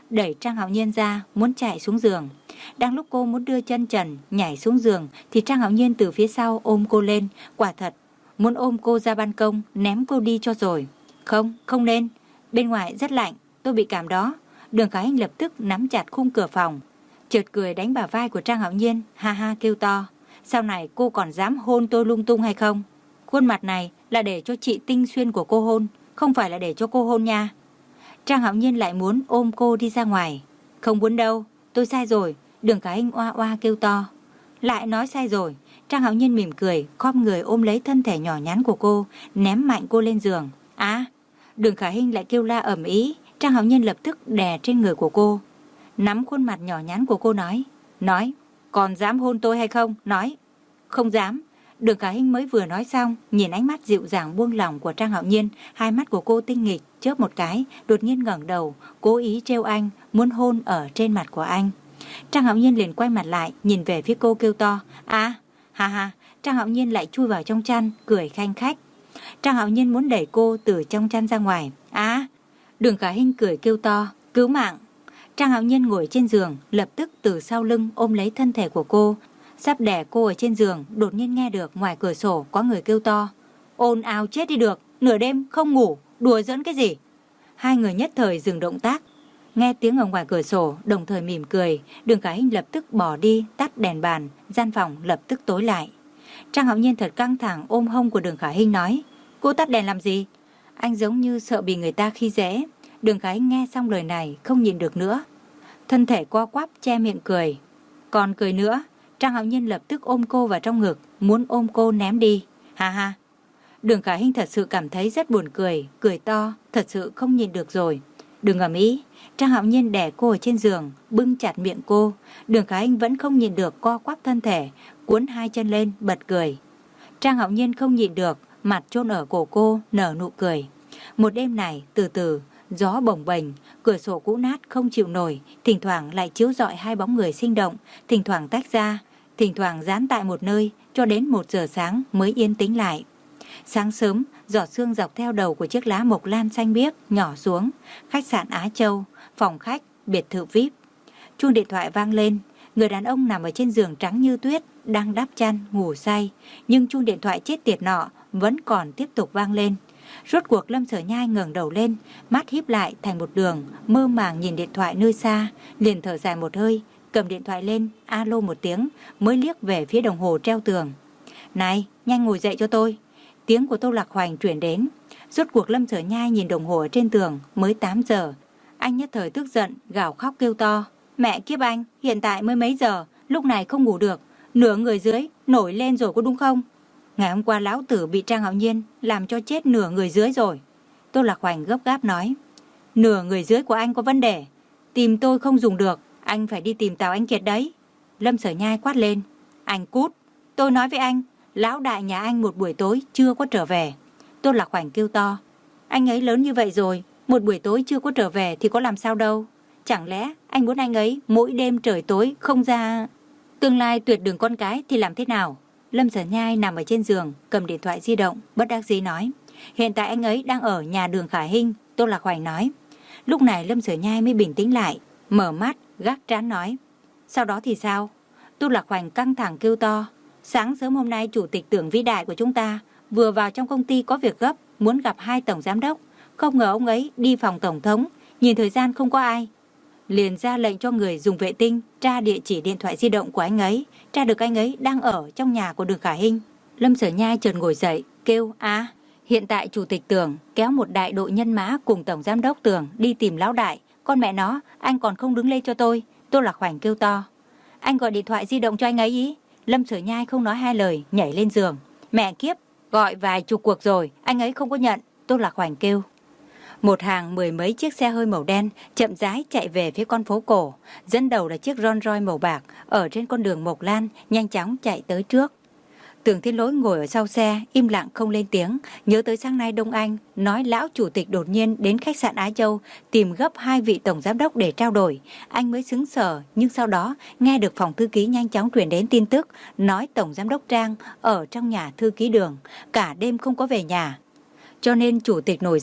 đẩy Trang Hạo Nhiên ra, muốn chạy xuống giường. Đang lúc cô muốn đưa chân trần nhảy xuống giường thì Trang Hạo Nhiên từ phía sau ôm cô lên, quả thật muốn ôm cô ra ban công, ném cô đi cho rồi. Không, không nên, bên ngoài rất lạnh, tôi bị cảm đó. Đường Khả Hinh lập tức nắm chặt khung cửa phòng, chợt cười đánh bả vai của Trang Hạo Nhiên, ha ha kêu to. Sau này cô còn dám hôn tôi lung tung hay không? Khuôn mặt này là để cho chị Tinh Xuyên của cô hôn, không phải là để cho cô hôn nha. Trang Hạo Nhiên lại muốn ôm cô đi ra ngoài. Không muốn đâu, tôi sai rồi. Đường Khả Hinh oa oa kêu to. Lại nói sai rồi. Trang Hạo Nhiên mỉm cười, khom người ôm lấy thân thể nhỏ nhắn của cô, ném mạnh cô lên giường. Á, Đường Khả Hinh lại kêu la ầm ĩ. Trang Hạo Nhiên lập tức đè trên người của cô, nắm khuôn mặt nhỏ nhắn của cô nói. Nói, còn dám hôn tôi hay không? Nói. Không dám. Đường Khả Hinh mới vừa nói xong, nhìn ánh mắt dịu dàng buông lỏng của Trang Hạo Nhiên, hai mắt của cô tinh nghịch, chớp một cái, đột nhiên ngẩng đầu, cố ý trêu anh, muốn hôn ở trên mặt của anh. Trang Hạo Nhiên liền quay mặt lại, nhìn về phía cô kêu to. À, ha ha. Trang Hạo Nhiên lại chui vào trong chăn, cười khanh khách. Trang Hạo Nhiên muốn đẩy cô từ trong chăn ra ngoài. À, Đường Khả Hinh cười kêu to. Cứu mạng. Trang Hạo Nhiên ngồi trên giường, lập tức từ sau lưng ôm lấy thân thể của cô, sắp đè cô ở trên giường. Đột nhiên nghe được ngoài cửa sổ có người kêu to. Ồn ào chết đi được, nửa đêm không ngủ, đùa giỡn cái gì? Hai người nhất thời dừng động tác, nghe tiếng ở ngoài cửa sổ, đồng thời mỉm cười. Đường Khả Hinh lập tức bỏ đi, tắt đèn bàn, gian phòng lập tức tối lại. Trang Hạo Nhiên thật căng thẳng ôm hông của Đường Khả Hinh nói. Cô tắt đèn làm gì? Anh giống như sợ bị người ta khi dễ. Đường Khả Hinh nghe xong lời này không nhìn được nữa, thân thể co quắp che miệng cười. Còn cười nữa. Trang Hạo Nhiên lập tức ôm cô vào trong ngực, muốn ôm cô ném đi. Ha ha. Đường Khả Hinh thật sự cảm thấy rất buồn cười, cười to, thật sự không nhìn được rồi. Đừng ầm ĩ. Trang Hạo Nhiên đè cô ở trên giường, bưng chặt miệng cô. Đường Khả Hinh vẫn không nhìn được, co quắp thân thể, cuốn hai chân lên, bật cười. Trang Hạo Nhiên không nhịn được, mặt chôn ở cổ cô, nở nụ cười. Một đêm này, từ từ, gió bồng bềnh, cửa sổ cũ nát không chịu nổi, thỉnh thoảng lại chiếu rọi hai bóng người sinh động, thỉnh thoảng tách ra, thỉnh thoảng dán tại một nơi, cho đến một giờ sáng mới yên tĩnh lại. Sáng sớm, giọt sương dọc theo đầu của chiếc lá mộc lan xanh biếc nhỏ xuống. Khách sạn Á Châu, phòng khách, biệt thự vi ai pi. Chuông điện thoại vang lên. Người đàn ông nằm ở trên giường trắng như tuyết, đang đắp chăn, ngủ say. Nhưng chuông điện thoại chết tiệt nọ vẫn còn tiếp tục vang lên. Rốt cuộc Lâm Sở Nhai ngẩng đầu lên, mắt híp lại thành một đường, mơ màng nhìn điện thoại nơi xa, liền thở dài một hơi, cầm điện thoại lên, alo một tiếng, mới liếc về phía đồng hồ treo tường. Này, nhanh ngồi dậy cho tôi. Tiếng của Tô Lạc Hoành chuyển đến. Rốt cuộc Lâm Sở Nhai nhìn đồng hồ ở trên tường, mới tám giờ. Anh nhất thời tức giận, gào khóc kêu to. Mẹ kiếp anh, hiện tại mới mấy giờ, lúc này không ngủ được, nửa người dưới nổi lên rồi có đúng không? Ngày hôm qua lão tử bị Trang Hạo Nhiên làm cho chết nửa người dưới rồi. Tô Lạc Hoành gấp gáp nói. Nửa người dưới của anh có vấn đề, tìm tôi không dùng được, anh phải đi tìm Tào Anh Kiệt đấy. Lâm Sở Nhai quát lên. Anh cút, tôi nói với anh, lão đại nhà anh một buổi tối chưa có trở về. Tô Lạc Hoành kêu to. Anh ấy lớn như vậy rồi, một buổi tối chưa có trở về thì có làm sao đâu. Chẳng lẽ anh muốn anh ấy mỗi đêm trời tối không ra, tương lai tuyệt đường con cái thì làm thế nào? Lâm Sở Nhai nằm ở trên giường, cầm điện thoại di động, bất đắc dĩ nói. Hiện tại anh ấy đang ở nhà Đường Khả Hinh. Tô Lạc Hoành nói. Lúc này Lâm Sở Nhai mới bình tĩnh lại, mở mắt, gác trán nói. Sau đó thì sao? Tô Lạc Hoành căng thẳng kêu to. Sáng sớm hôm nay chủ tịch Tưởng vĩ đại của chúng ta vừa vào trong công ty có việc gấp, muốn gặp hai tổng giám đốc. Không ngờ ông ấy đi phòng tổng thống, nhìn thời gian không có ai, liền ra lệnh cho người dùng vệ tinh tra địa chỉ điện thoại di động của anh ấy, tra được anh ấy đang ở trong nhà của Đường Khả Hinh. Lâm Sở Nhai chợt ngồi dậy, kêu à, hiện tại chủ tịch Tưởng kéo một đại đội nhân mã cùng tổng giám đốc Tưởng đi tìm lão đại. Con mẹ nó, anh còn không đứng lên cho tôi. Tô Lạc Hoành kêu to. Anh gọi điện thoại di động cho anh ấy ý? Lâm Sở Nhai không nói hai lời, nhảy lên giường. Mẹ kiếp, gọi vài chục cuộc rồi, anh ấy không có nhận. Tô Lạc Hoành kêu. Một hàng mười mấy chiếc xe hơi màu đen chậm rãi chạy về phía con phố cổ. Dẫn đầu là chiếc Rolls Royce màu bạc, ở trên con đường Mộc Lan, nhanh chóng chạy tới trước. Tưởng Thiên Lỗi ngồi ở sau xe, im lặng không lên tiếng. Nhớ tới sáng nay Đông Anh nói lão chủ tịch đột nhiên đến khách sạn Á Châu tìm gấp hai vị tổng giám đốc để trao đổi. Anh mới sững sờ, nhưng sau đó nghe được phòng thư ký nhanh chóng truyền đến tin tức, nói tổng giám đốc Trang ở trong nhà thư ký Đường, cả đêm không có về nhà. Cho nên chủ tịch nổi giận,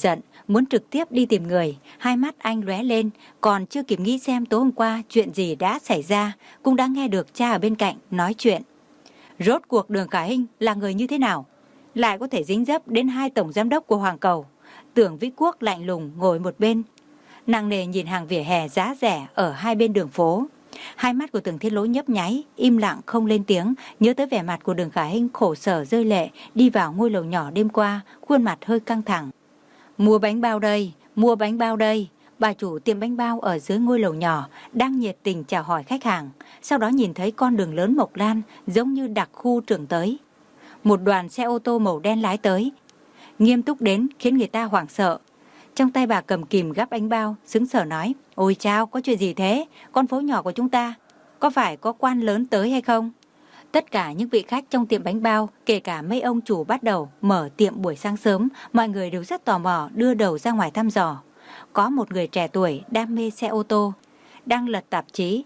muốn trực tiếp đi tìm người. Hai mắt anh lóe lên, còn chưa kịp nghĩ xem tối hôm qua chuyện gì đã xảy ra, cũng đã nghe được cha ở bên cạnh nói chuyện. Rốt cuộc Đường Khả Hinh là người như thế nào? Lại có thể dính dấp đến hai tổng giám đốc của Hoàng Cầu. Tưởng Vĩ Quốc lạnh lùng ngồi một bên, nặng nề nhìn hàng vỉa hè giá rẻ ở hai bên đường phố. Hai mắt của Tưởng Thiên Lỗi nhấp nháy, im lặng không lên tiếng, nhớ tới vẻ mặt của Đường Khả Hinh khổ sở rơi lệ đi vào ngôi lầu nhỏ đêm qua, khuôn mặt hơi căng thẳng. Mua bánh bao đây, mua bánh bao đây. Bà chủ tiệm bánh bao ở dưới ngôi lầu nhỏ đang nhiệt tình chào hỏi khách hàng, sau đó nhìn thấy con đường lớn Mộc Lan giống như đặc khu trưởng tới. Một đoàn xe ô tô màu đen lái tới, nghiêm túc đến khiến người ta hoảng sợ. Trong tay bà cầm kìm gắp bánh bao, sững sờ nói: Ôi chao, có chuyện gì thế? Con phố nhỏ của chúng ta có phải có quan lớn tới hay không? Tất cả những vị khách trong tiệm bánh bao, kể cả mấy ông chủ bắt đầu mở tiệm buổi sáng sớm, mọi người đều rất tò mò đưa đầu ra ngoài thăm dò. Có một người trẻ tuổi đam mê xe ô tô, đang lật tạp chí,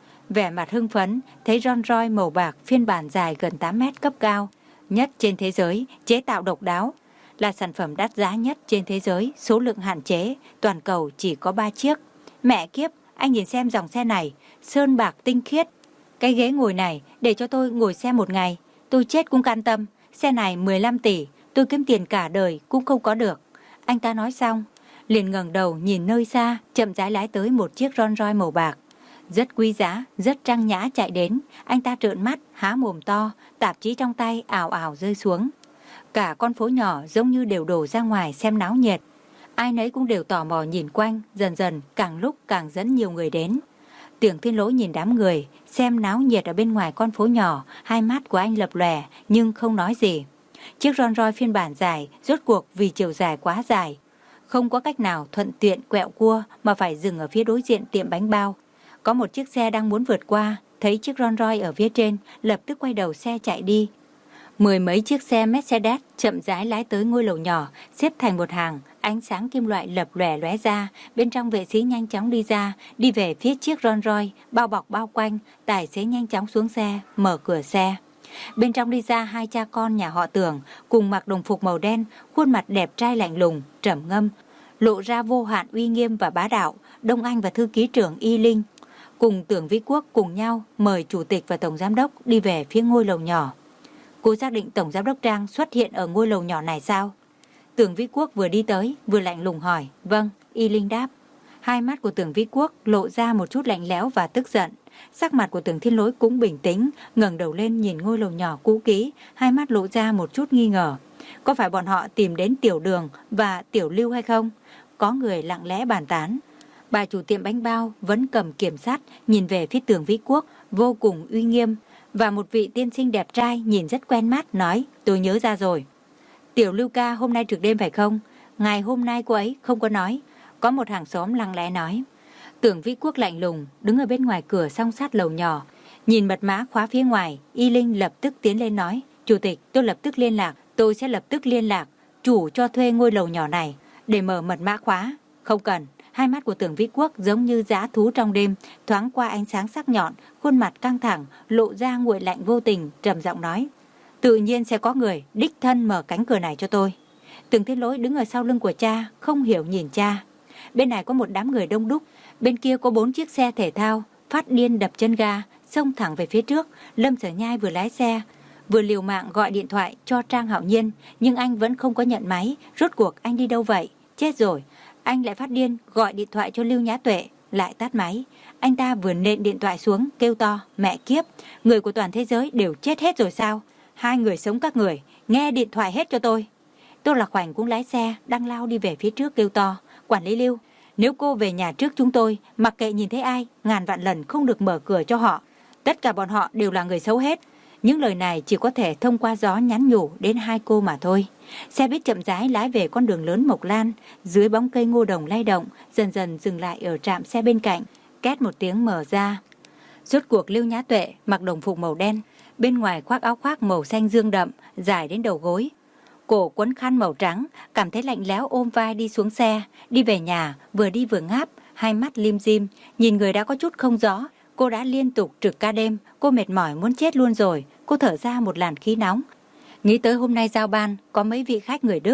vẻ mặt hưng phấn, thấy Rolls Royce màu bạc phiên bản dài gần tám mét cấp cao, nhất trên thế giới, chế tạo độc đáo, là sản phẩm đắt giá nhất trên thế giới, số lượng hạn chế, toàn cầu chỉ có ba chiếc. Mẹ kiếp, anh nhìn xem dòng xe này, sơn bạc tinh khiết. Cái ghế ngồi này, để cho tôi ngồi xe một ngày, tôi chết cũng can tâm. Xe này mười lăm tỷ, tôi kiếm tiền cả đời cũng không có được. Anh ta nói xong, liền ngẩng đầu nhìn nơi xa, chậm rãi lái tới một chiếc Rolls Royce màu bạc. Rất quý giá, rất trang nhã chạy đến. Anh ta trợn mắt, há mồm to, tạp chí trong tay ào ào rơi xuống. Cả con phố nhỏ giống như đều đổ ra ngoài xem náo nhiệt. Ai nấy cũng đều tò mò nhìn quanh, dần dần càng lúc càng dẫn nhiều người đến. Tưởng Thiên Lỗi nhìn đám người, xem náo nhiệt ở bên ngoài con phố nhỏ, hai mắt của anh lập lòe nhưng không nói gì. Chiếc Rolls Royce phiên bản dài, rốt cuộc vì chiều dài quá dài, không có cách nào thuận tiện quẹo cua mà phải dừng ở phía đối diện tiệm bánh bao. Có một chiếc xe đang muốn vượt qua, thấy chiếc Rolls Royce ở phía trên, lập tức quay đầu xe chạy đi. Mười mấy chiếc xe Mercedes chậm rãi lái tới ngôi lầu nhỏ, xếp thành một hàng, ánh sáng kim loại lập lòe lóe ra, bên trong vệ sĩ nhanh chóng đi ra, đi về phía chiếc Rolls Royce, bao bọc bao quanh, tài xế nhanh chóng xuống xe, mở cửa xe. Bên trong đi ra hai cha con nhà họ Tưởng, cùng mặc đồng phục màu đen, khuôn mặt đẹp trai lạnh lùng, trầm ngâm, lộ ra vô hạn uy nghiêm và bá đạo. Đông Anh và thư ký trưởng Y Linh cùng Tưởng Vĩ Quốc cùng nhau mời chủ tịch và tổng giám đốc đi về phía ngôi lầu nhỏ. Cô xác định tổng giám đốc Trang xuất hiện ở ngôi lầu nhỏ này sao? Tưởng Vĩ Quốc vừa đi tới, vừa lạnh lùng hỏi. Vâng, Y Linh đáp. Hai mắt của Tưởng Vĩ Quốc lộ ra một chút lạnh lẽo và tức giận. Sắc mặt của Tưởng Thiên Lỗi cũng bình tĩnh, ngẩng đầu lên nhìn ngôi lầu nhỏ cũ kỹ, hai mắt lộ ra một chút nghi ngờ. Có phải bọn họ tìm đến Tiểu Đường và Tiểu Lưu hay không? Có người lặng lẽ bàn tán. Bà chủ tiệm bánh bao vẫn cầm kiểm sát, nhìn về phía Tưởng Vĩ Quốc, vô cùng uy nghiêm. Và một vị tiên sinh đẹp trai nhìn rất quen mắt nói, tôi nhớ ra rồi. Tiểu Lưu ca hôm nay trực đêm phải không? Ngày hôm nay cô ấy không có nói. Có một hàng xóm lặng lẽ nói. Tưởng Vĩ Quốc lạnh lùng, đứng ở bên ngoài cửa song sát lầu nhỏ, nhìn mật mã khóa phía ngoài. Y Linh lập tức tiến lên nói, chủ tịch, tôi lập tức liên lạc, tôi sẽ lập tức liên lạc chủ cho thuê ngôi lầu nhỏ này để mở mật mã khóa. Không cần. Hai mắt của Tưởng Vĩ Quốc giống như dã thú trong đêm, thoáng qua ánh sáng sắc nhọn, khuôn mặt căng thẳng, lộ ra nguội lạnh vô tình, trầm giọng nói. Tự nhiên sẽ có người đích thân mở cánh cửa này cho tôi. Tưởng Thiên Lỗi đứng ở sau lưng của cha, không hiểu nhìn cha. Bên này có một đám người đông đúc, bên kia có bốn chiếc xe thể thao, phát điên đập chân ga, xông thẳng về phía trước. Lâm Sở Nhai vừa lái xe, vừa liều mạng gọi điện thoại cho Trang Hạo Nhiên, nhưng anh vẫn không có nhận máy. Rốt cuộc anh đi đâu vậy? Chết rồi. Anh lại phát điên gọi điện thoại cho Lưu Nhã Tuệ, lại tắt máy. Anh ta vừa nện điện thoại xuống, kêu to, mẹ kiếp, người của toàn thế giới đều chết hết rồi sao? Hai người sống các người, nghe điện thoại hết cho tôi. Tô Lạc Khoảnh cũng lái xe, đang lao đi về phía trước kêu to, quản lý Lưu, nếu cô về nhà trước chúng tôi, mặc kệ nhìn thấy ai, ngàn vạn lần không được mở cửa cho họ. Tất cả bọn họ đều là người xấu hết. Những lời này chỉ có thể thông qua gió nhắn nhủ đến hai cô mà thôi. Xe buýt chậm rãi lái về con đường lớn Mộc Lan, dưới bóng cây ngô đồng lay động, dần dần dừng lại ở trạm xe bên cạnh. Két một tiếng mở ra. Rốt cuộc Lưu Nhã Tuệ mặc đồng phục màu đen, bên ngoài khoác áo khoác màu xanh dương đậm, dài đến đầu gối, cổ quấn khăn màu trắng, cảm thấy lạnh lẽo ôm vai đi xuống xe, đi về nhà, vừa đi vừa ngáp, hai mắt lim dim, nhìn người đã có chút không rõ. Cô đã liên tục trực ca đêm, cô mệt mỏi muốn chết luôn rồi. Cô thở ra một làn khí nóng, nghĩ tới hôm nay giao ban có mấy vị khách người Đức,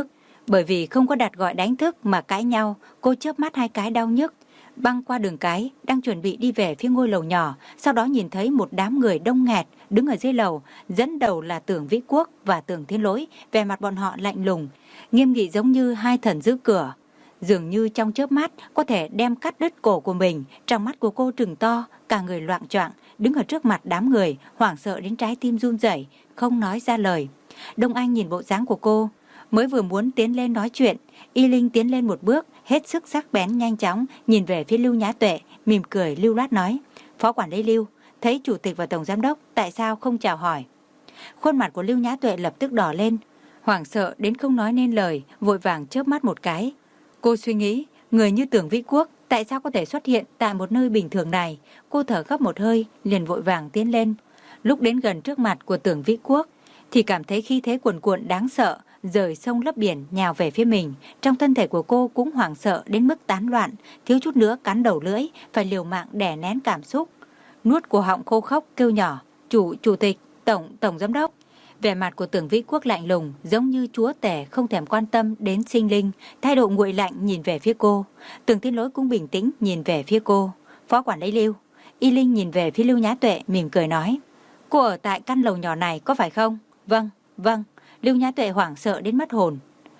Bởi vì không có đặt gọi đánh thức mà cãi nhau, cô chớp mắt hai cái đau nhức. Băng qua đường cái, đang chuẩn bị đi về phía ngôi lầu nhỏ, sau đó nhìn thấy một đám người đông nghẹt đứng ở dưới lầu, dẫn đầu là Tưởng Vĩ Quốc và Tưởng Thiên Lỗi, vẻ mặt bọn họ lạnh lùng, nghiêm nghị giống như hai thần giữ cửa. Dường như trong chớp mắt có thể đem cắt đứt cổ của mình. Trong mắt của cô trừng to, cả người loạng choạng, đứng ở trước mặt đám người, hoảng sợ đến trái tim run rẩy, không nói ra lời. Đông Anh nhìn bộ dáng của cô, mới vừa muốn tiến lên nói chuyện, Y Linh tiến lên một bước, hết sức sắc bén nhanh chóng, nhìn về phía Lưu Nhã Tuệ, mỉm cười lưu loát nói: Phó quản lý Lưu, thấy chủ tịch và tổng giám đốc, tại sao không chào hỏi? Khuôn mặt của Lưu Nhã Tuệ lập tức đỏ lên, hoảng sợ đến không nói nên lời, vội vàng chớp mắt một cái. Cô suy nghĩ, người như Tưởng Vĩ Quốc tại sao có thể xuất hiện tại một nơi bình thường này? Cô thở gấp một hơi, liền vội vàng tiến lên. Lúc đến gần trước mặt của Tưởng Vĩ Quốc thì cảm thấy khí thế cuồn cuộn đáng sợ, rời sông lấp biển nhào về phía mình. Trong thân thể của cô cũng hoảng sợ đến mức tán loạn, thiếu chút nữa cắn đầu lưỡi, phải liều mạng đè nén cảm xúc. Nuốt cổ họng khô khốc kêu nhỏ: Chủ, chủ tịch, tổng, tổng giám đốc. Vẻ mặt của Tưởng Vĩ Quốc lạnh lùng, giống như chúa tể không thèm quan tâm đến sinh linh, thái độ nguội lạnh nhìn về phía cô. Tưởng Thiên Lỗi cũng bình tĩnh nhìn về phía cô. Phó quản lý Lưu. Y Linh nhìn về phía Lưu Nhã Tuệ, mỉm cười nói: Cô ở tại căn lầu nhỏ này có phải không? Vâng, vâng. Lưu Nhã Tuệ hoảng sợ đến mất hồn.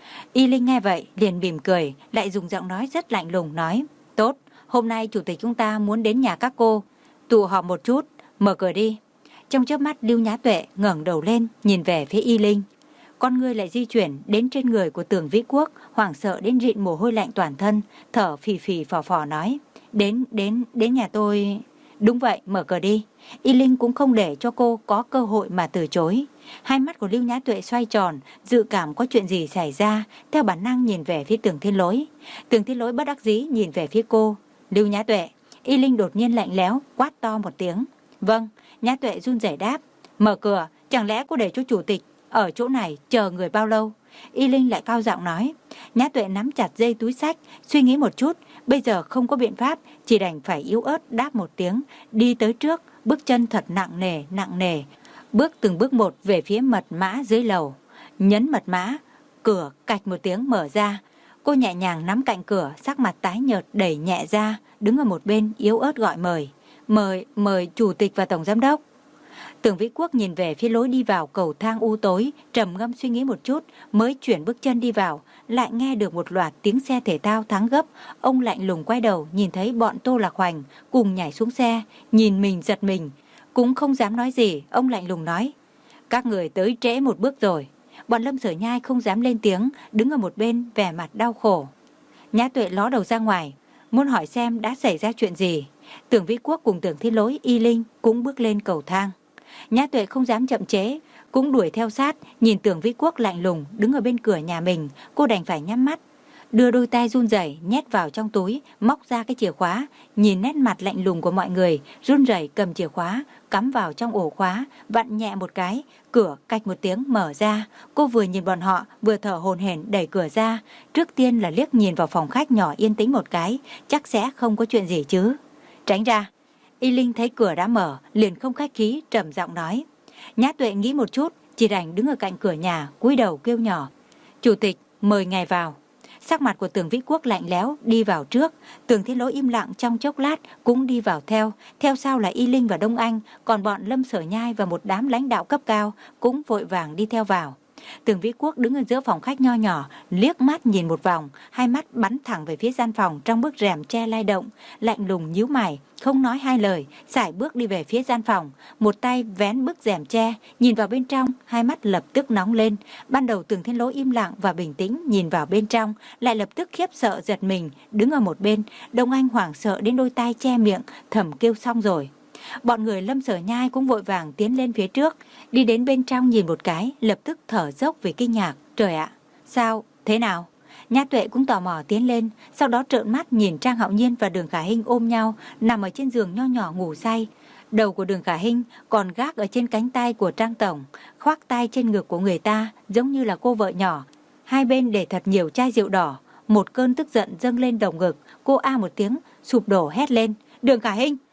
Y Linh nghe vậy liền mỉm cười, lại dùng giọng nói rất lạnh lùng nói: Tốt, hôm nay chủ tịch chúng ta muốn đến nhà các cô tụ họp một chút, mở cửa đi. Trong chớp mắt Lưu Nhã Tuệ ngẩng đầu lên nhìn về phía Y Linh, con ngươi lại di chuyển đến trên người của Tưởng Vĩ Quốc, hoảng sợ đến rịn mồ hôi lạnh toàn thân, thở phì phì phò phò nói: Đến, đến, đến nhà tôi. Đúng vậy, mở cửa đi. Y Linh cũng không để cho cô có cơ hội mà từ chối. Hai mắt của Lưu Nhã Tuệ xoay tròn, dự cảm có chuyện gì xảy ra, theo bản năng nhìn về phía Tưởng Thiên Lỗi. Tưởng Thiên Lỗi bất đắc dĩ nhìn về phía cô. Lưu Nhã Tuệ. Y Linh đột nhiên lạnh lẽo quát to một tiếng. Vâng. Nhã Tuệ run rẩy đáp: Mở cửa, chẳng lẽ cô để cho chủ tịch ở chỗ này chờ người bao lâu? Y Linh lại cao giọng nói. Nhã Tuệ nắm chặt dây túi xách, suy nghĩ một chút, bây giờ không có biện pháp, chỉ đành phải yếu ớt đáp một tiếng, đi tới trước, bước chân thật nặng nề, nặng nề, bước từng bước một về phía mật mã dưới lầu. Nhấn mật mã, cửa cạch một tiếng mở ra. Cô nhẹ nhàng nắm cạnh cửa, sắc mặt tái nhợt đẩy nhẹ ra, đứng ở một bên yếu ớt gọi mời. Mời, mời chủ tịch và tổng giám đốc. Tưởng Vĩ Quốc nhìn về phía lối đi vào cầu thang u tối, trầm ngâm suy nghĩ một chút, mới chuyển bước chân đi vào, lại nghe được một loạt tiếng xe thể thao thắng gấp. Ông lạnh lùng quay đầu, nhìn thấy bọn Tô Lạc Hoành cùng nhảy xuống xe, nhìn mình giật mình, cũng không dám nói gì. Ông lạnh lùng nói: Các người tới trễ một bước rồi. Bọn Lâm Sở Nhai không dám lên tiếng, đứng ở một bên vẻ mặt đau khổ. Nhã Tuệ ló đầu ra ngoài, muốn hỏi xem đã xảy ra chuyện gì. Tưởng Vĩ Quốc cùng Tưởng Thiên Lỗi, Y Linh cũng bước lên cầu thang. Nhã Tuệ không dám chậm chế, cũng đuổi theo sát, nhìn Tưởng Vĩ Quốc lạnh lùng đứng ở bên cửa nhà mình, cô đành phải nhắm mắt, đưa đôi tay run rẩy nhét vào trong túi, móc ra cái chìa khóa, nhìn nét mặt lạnh lùng của mọi người, run rẩy cầm chìa khóa, cắm vào trong ổ khóa, vặn nhẹ một cái, cửa cạch một tiếng mở ra. Cô vừa nhìn bọn họ, vừa thở hổn hển đẩy cửa ra, trước tiên là liếc nhìn vào phòng khách nhỏ yên tĩnh một cái, chắc sẽ không có chuyện gì chứ. Tránh ra. Y Linh thấy cửa đã mở, liền không khách khí, trầm giọng nói. Nhã Tuệ nghĩ một chút, chỉ đành đứng ở cạnh cửa nhà, cúi đầu kêu nhỏ: Chủ tịch, mời ngài vào. Sắc mặt của Tưởng Vĩ Quốc lạnh lẽo, đi vào trước. Tưởng Thiên Lỗi im lặng trong chốc lát, cũng đi vào theo. Theo sau là Y Linh và Đông Anh, còn bọn Lâm Sở Nhai và một đám lãnh đạo cấp cao cũng vội vàng đi theo vào. Tưởng Vĩ Quốc đứng ở giữa phòng khách nho nhỏ, liếc mắt nhìn một vòng, hai mắt bắn thẳng về phía gian phòng trong bức rèm che lay động, lạnh lùng nhíu mày, không nói hai lời, sải bước đi về phía gian phòng, một tay vén bức rèm che, nhìn vào bên trong, hai mắt lập tức nóng lên. Ban đầu Tưởng Thiên Lỗi im lặng và bình tĩnh nhìn vào bên trong, lại lập tức khiếp sợ giật mình, đứng ở một bên. Đông Anh hoảng sợ đến đôi tay che miệng, thầm kêu xong rồi. Bọn người Lâm Sở Nhai cũng vội vàng tiến lên phía trước, đi đến bên trong nhìn một cái, lập tức thở dốc vì kinh ngạc. Trời ạ, sao, thế nào? Nhã Tuệ cũng tò mò tiến lên, sau đó trợn mắt nhìn Trang Hạo Nhiên và Đường Khả Hinh ôm nhau, nằm ở trên giường nho nhỏ ngủ say. Đầu của Đường Khả Hinh còn gác ở trên cánh tay của Trang Tổng, khoác tay trên ngực của người ta, giống như là cô vợ nhỏ. Hai bên để thật nhiều chai rượu đỏ, một cơn tức giận dâng lên đồng ngực, cô a một tiếng, sụp đổ hét lên. Đường Khả Hinh!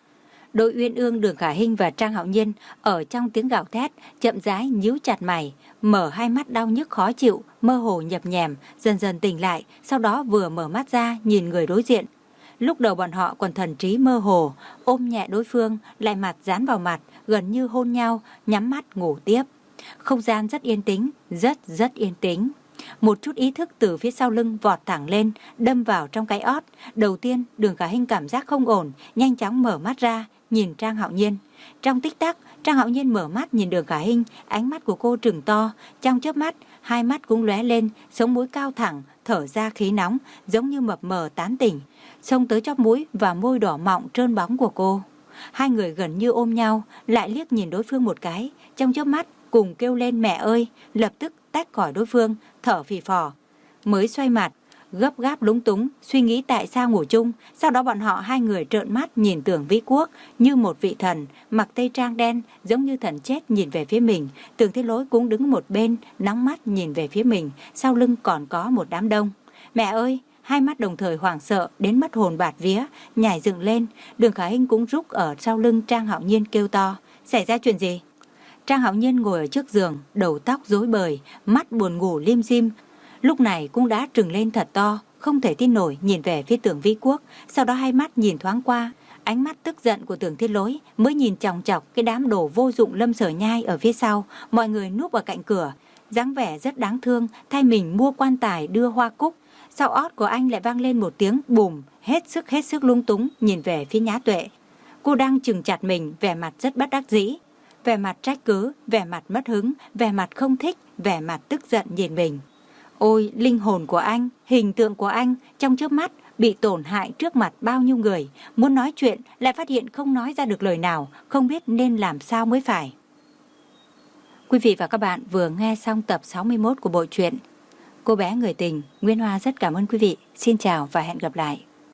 Đôi uyên ương Đường Khả Hinh và Trang Hạo Nhiên ở trong tiếng gào thét chậm rãi nhíu chặt mày, mở hai mắt đau nhức khó chịu, mơ hồ nhập nhèm, dần dần tỉnh lại, sau đó vừa mở mắt ra nhìn người đối diện. Lúc đầu bọn họ còn thần trí mơ hồ, ôm nhẹ đối phương, lại mặt dán vào mặt, gần như hôn nhau, nhắm mắt ngủ tiếp. Không gian rất yên tĩnh, rất rất yên tĩnh. Một chút ý thức từ phía sau lưng vọt thẳng lên, đâm vào trong cái ót. Đầu tiên, Đường Khả Hinh cảm giác không ổn, nhanh chóng mở mắt ra, nhìn Trang Hạo Nhiên. Trong tích tắc, Trang Hạo Nhiên mở mắt nhìn Đường Khả Hinh, ánh mắt của cô trừng to, trong chớp mắt, hai mắt cũng lóe lên, sống mũi cao thẳng, thở ra khí nóng, giống như mập mờ tán tỉnh, xông tới chóp mũi và môi đỏ mọng trơn bóng của cô. Hai người gần như ôm nhau, lại liếc nhìn đối phương một cái, trong chớp mắt cùng kêu lên mẹ ơi, lập tức tách khỏi đối phương, thở phì phò. Mới xoay mặt, gấp gáp lúng túng, suy nghĩ tại sao ngủ chung. Sau đó bọn họ hai người trợn mắt nhìn Tưởng Vĩ Quốc như một vị thần, mặc tây trang đen, giống như thần chết nhìn về phía mình. Tưởng Thiên Lỗi cũng đứng một bên, nóng mắt nhìn về phía mình, sau lưng còn có một đám đông. Mẹ ơi! Hai mắt đồng thời hoảng sợ đến mất hồn bạt vía, nhảy dựng lên. Đường Khả Hinh cũng rúc ở sau lưng Trang Hạo Nhiên kêu to. Xảy ra chuyện gì? Trang Hạo Nhiên ngồi ở trước giường, đầu tóc rối bời, mắt buồn ngủ lim dim. Lúc này cũng đã trừng lên thật to, không thể tin nổi nhìn về phía Tưởng Vĩ Quốc. Sau đó hai mắt nhìn thoáng qua, ánh mắt tức giận của Tưởng Thiên Lỗi mới nhìn chòng chọc cái đám đồ vô dụng Lâm Sở Nhai ở phía sau. Mọi người núp ở cạnh cửa, dáng vẻ rất đáng thương, thay mình mua quan tài đưa hoa cúc. Sau ót của anh lại vang lên một tiếng bùm, hết sức hết sức lung túng nhìn về phía Nhã Tuệ. Cô đang chừng chặt mình, vẻ mặt rất bất đắc dĩ, vẻ mặt trách cứ, vẻ mặt mất hứng, vẻ mặt không thích, vẻ mặt tức giận nhìn mình. Ôi, linh hồn của anh, hình tượng của anh trong chớp mắt bị tổn hại trước mặt bao nhiêu người, muốn nói chuyện lại phát hiện không nói ra được lời nào, không biết nên làm sao mới phải. Quý vị và các bạn vừa nghe xong tập sáu mươi mốt của bộ truyện Cô bé người tình. Nguyên Hoa rất cảm ơn quý vị. Xin chào và hẹn gặp lại.